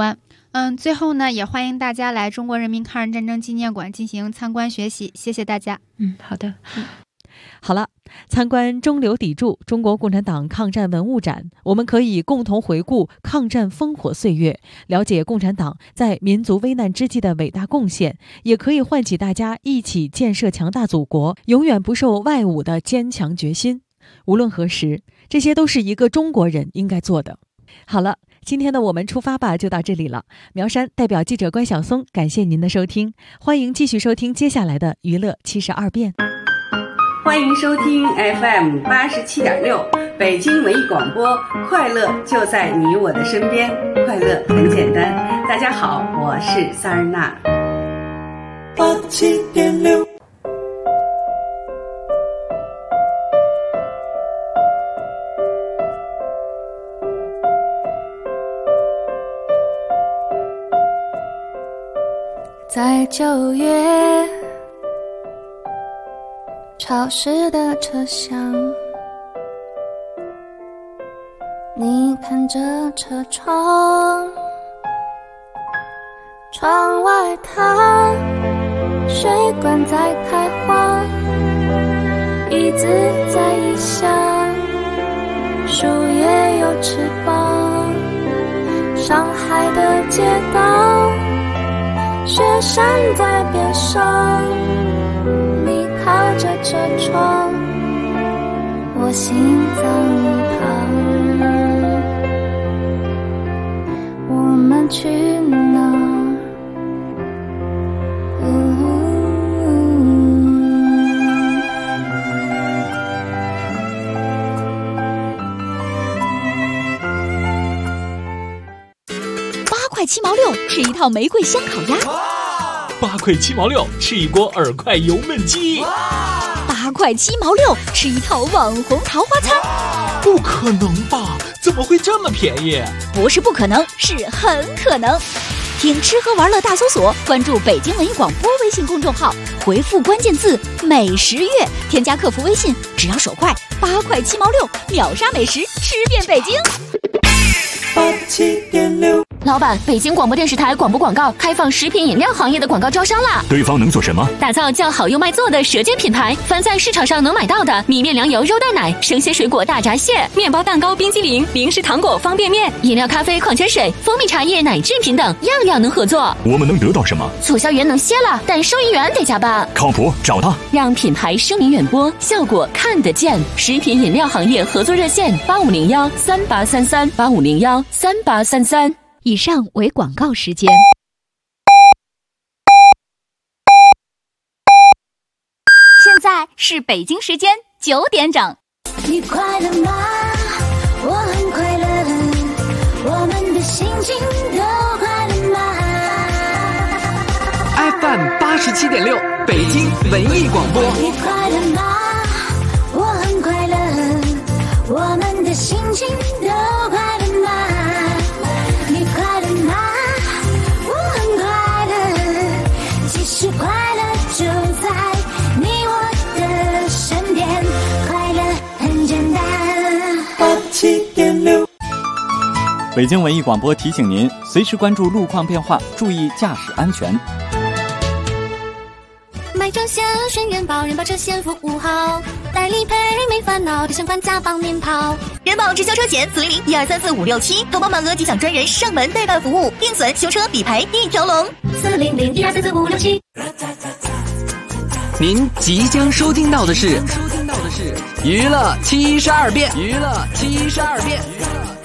最后呢，也欢迎大家来中国人民抗日战争纪念馆进行参观学习，谢谢大家。 好的。 好了，参观中流砥柱中国共产党抗战文物展，我们可以共同回顾抗战烽火岁月，了解共产党在民族危难之际的伟大贡献，也可以唤起大家一起建设强大祖国、永远不受外侮的坚强决心。无论何时，这些都是一个中国人应该做的。好了，今天的我们出发吧就到这里了。苗山代表记者关晓松感谢您的收听，欢迎继续收听接下来的娱乐72变。 欢迎收听 FM 87.6北京文艺广播，快乐就在你我的身边，快乐很简单。大家好，我是萨日娜。 87.6 在9月潮湿的车厢，你看着车窗，窗外它水管在开花，椅子在异乡，树叶有翅膀，上海的街道，雪山在边上，你靠着车窗，我心脏旁，我们去哪？ 8块7毛6吃一套玫瑰香烤鸭 ，8块7毛6吃一锅耳块油焖鸡 ，8块7毛6吃一套网红桃花餐， 不可能吧？怎么会这么便宜？ 不是不可能，是很可能。听吃喝玩乐大搜索，关注北京文艺广播微信公众号，回复关键字美食月，添加客服微信，只要手快，8块7毛6秒杀美食，吃遍北京。 87.6 老板，北京广播电视台广播广告开放食品饮料行业的广告招商啦！ 对方能做什么？ 打造叫好又卖座的舌尖品牌，凡在市场上能买到的米面粮油肉蛋奶、生鲜水果大闸蟹、面包蛋糕、冰激凌、零食糖果、方便面、饮料咖啡、矿泉水、蜂蜜茶叶、奶制品等，样样能合作。 我们能得到什么？ 促销员能歇了，但收银员得加班。 靠谱，找他。 让品牌声名远播，效果看得见。食品饮料行业合作热线8501383385013833。 以上为广告时间。现在是北京时间9点整。 你快乐吗？我很快乐，我们的心情都快乐吗 ？FM 87.6北京文艺广播。 你快乐吗？我很快乐，我们的心情都快乐吗？你快乐吗？我很快乐，其实快乐就在你我的身边，快乐很简单。 87.6 北京文艺广播提醒您，随时关注路况变化，注意驾驶安全。 买车险选人保，人保车险服务好，代理赔没烦恼，提前还价帮您跑。 人保直销车险400-1234567，投保满额即享专人上门代办服务，定损、修车、理赔一条龙。 400-1234567。 您即将收听到的是娱乐72变。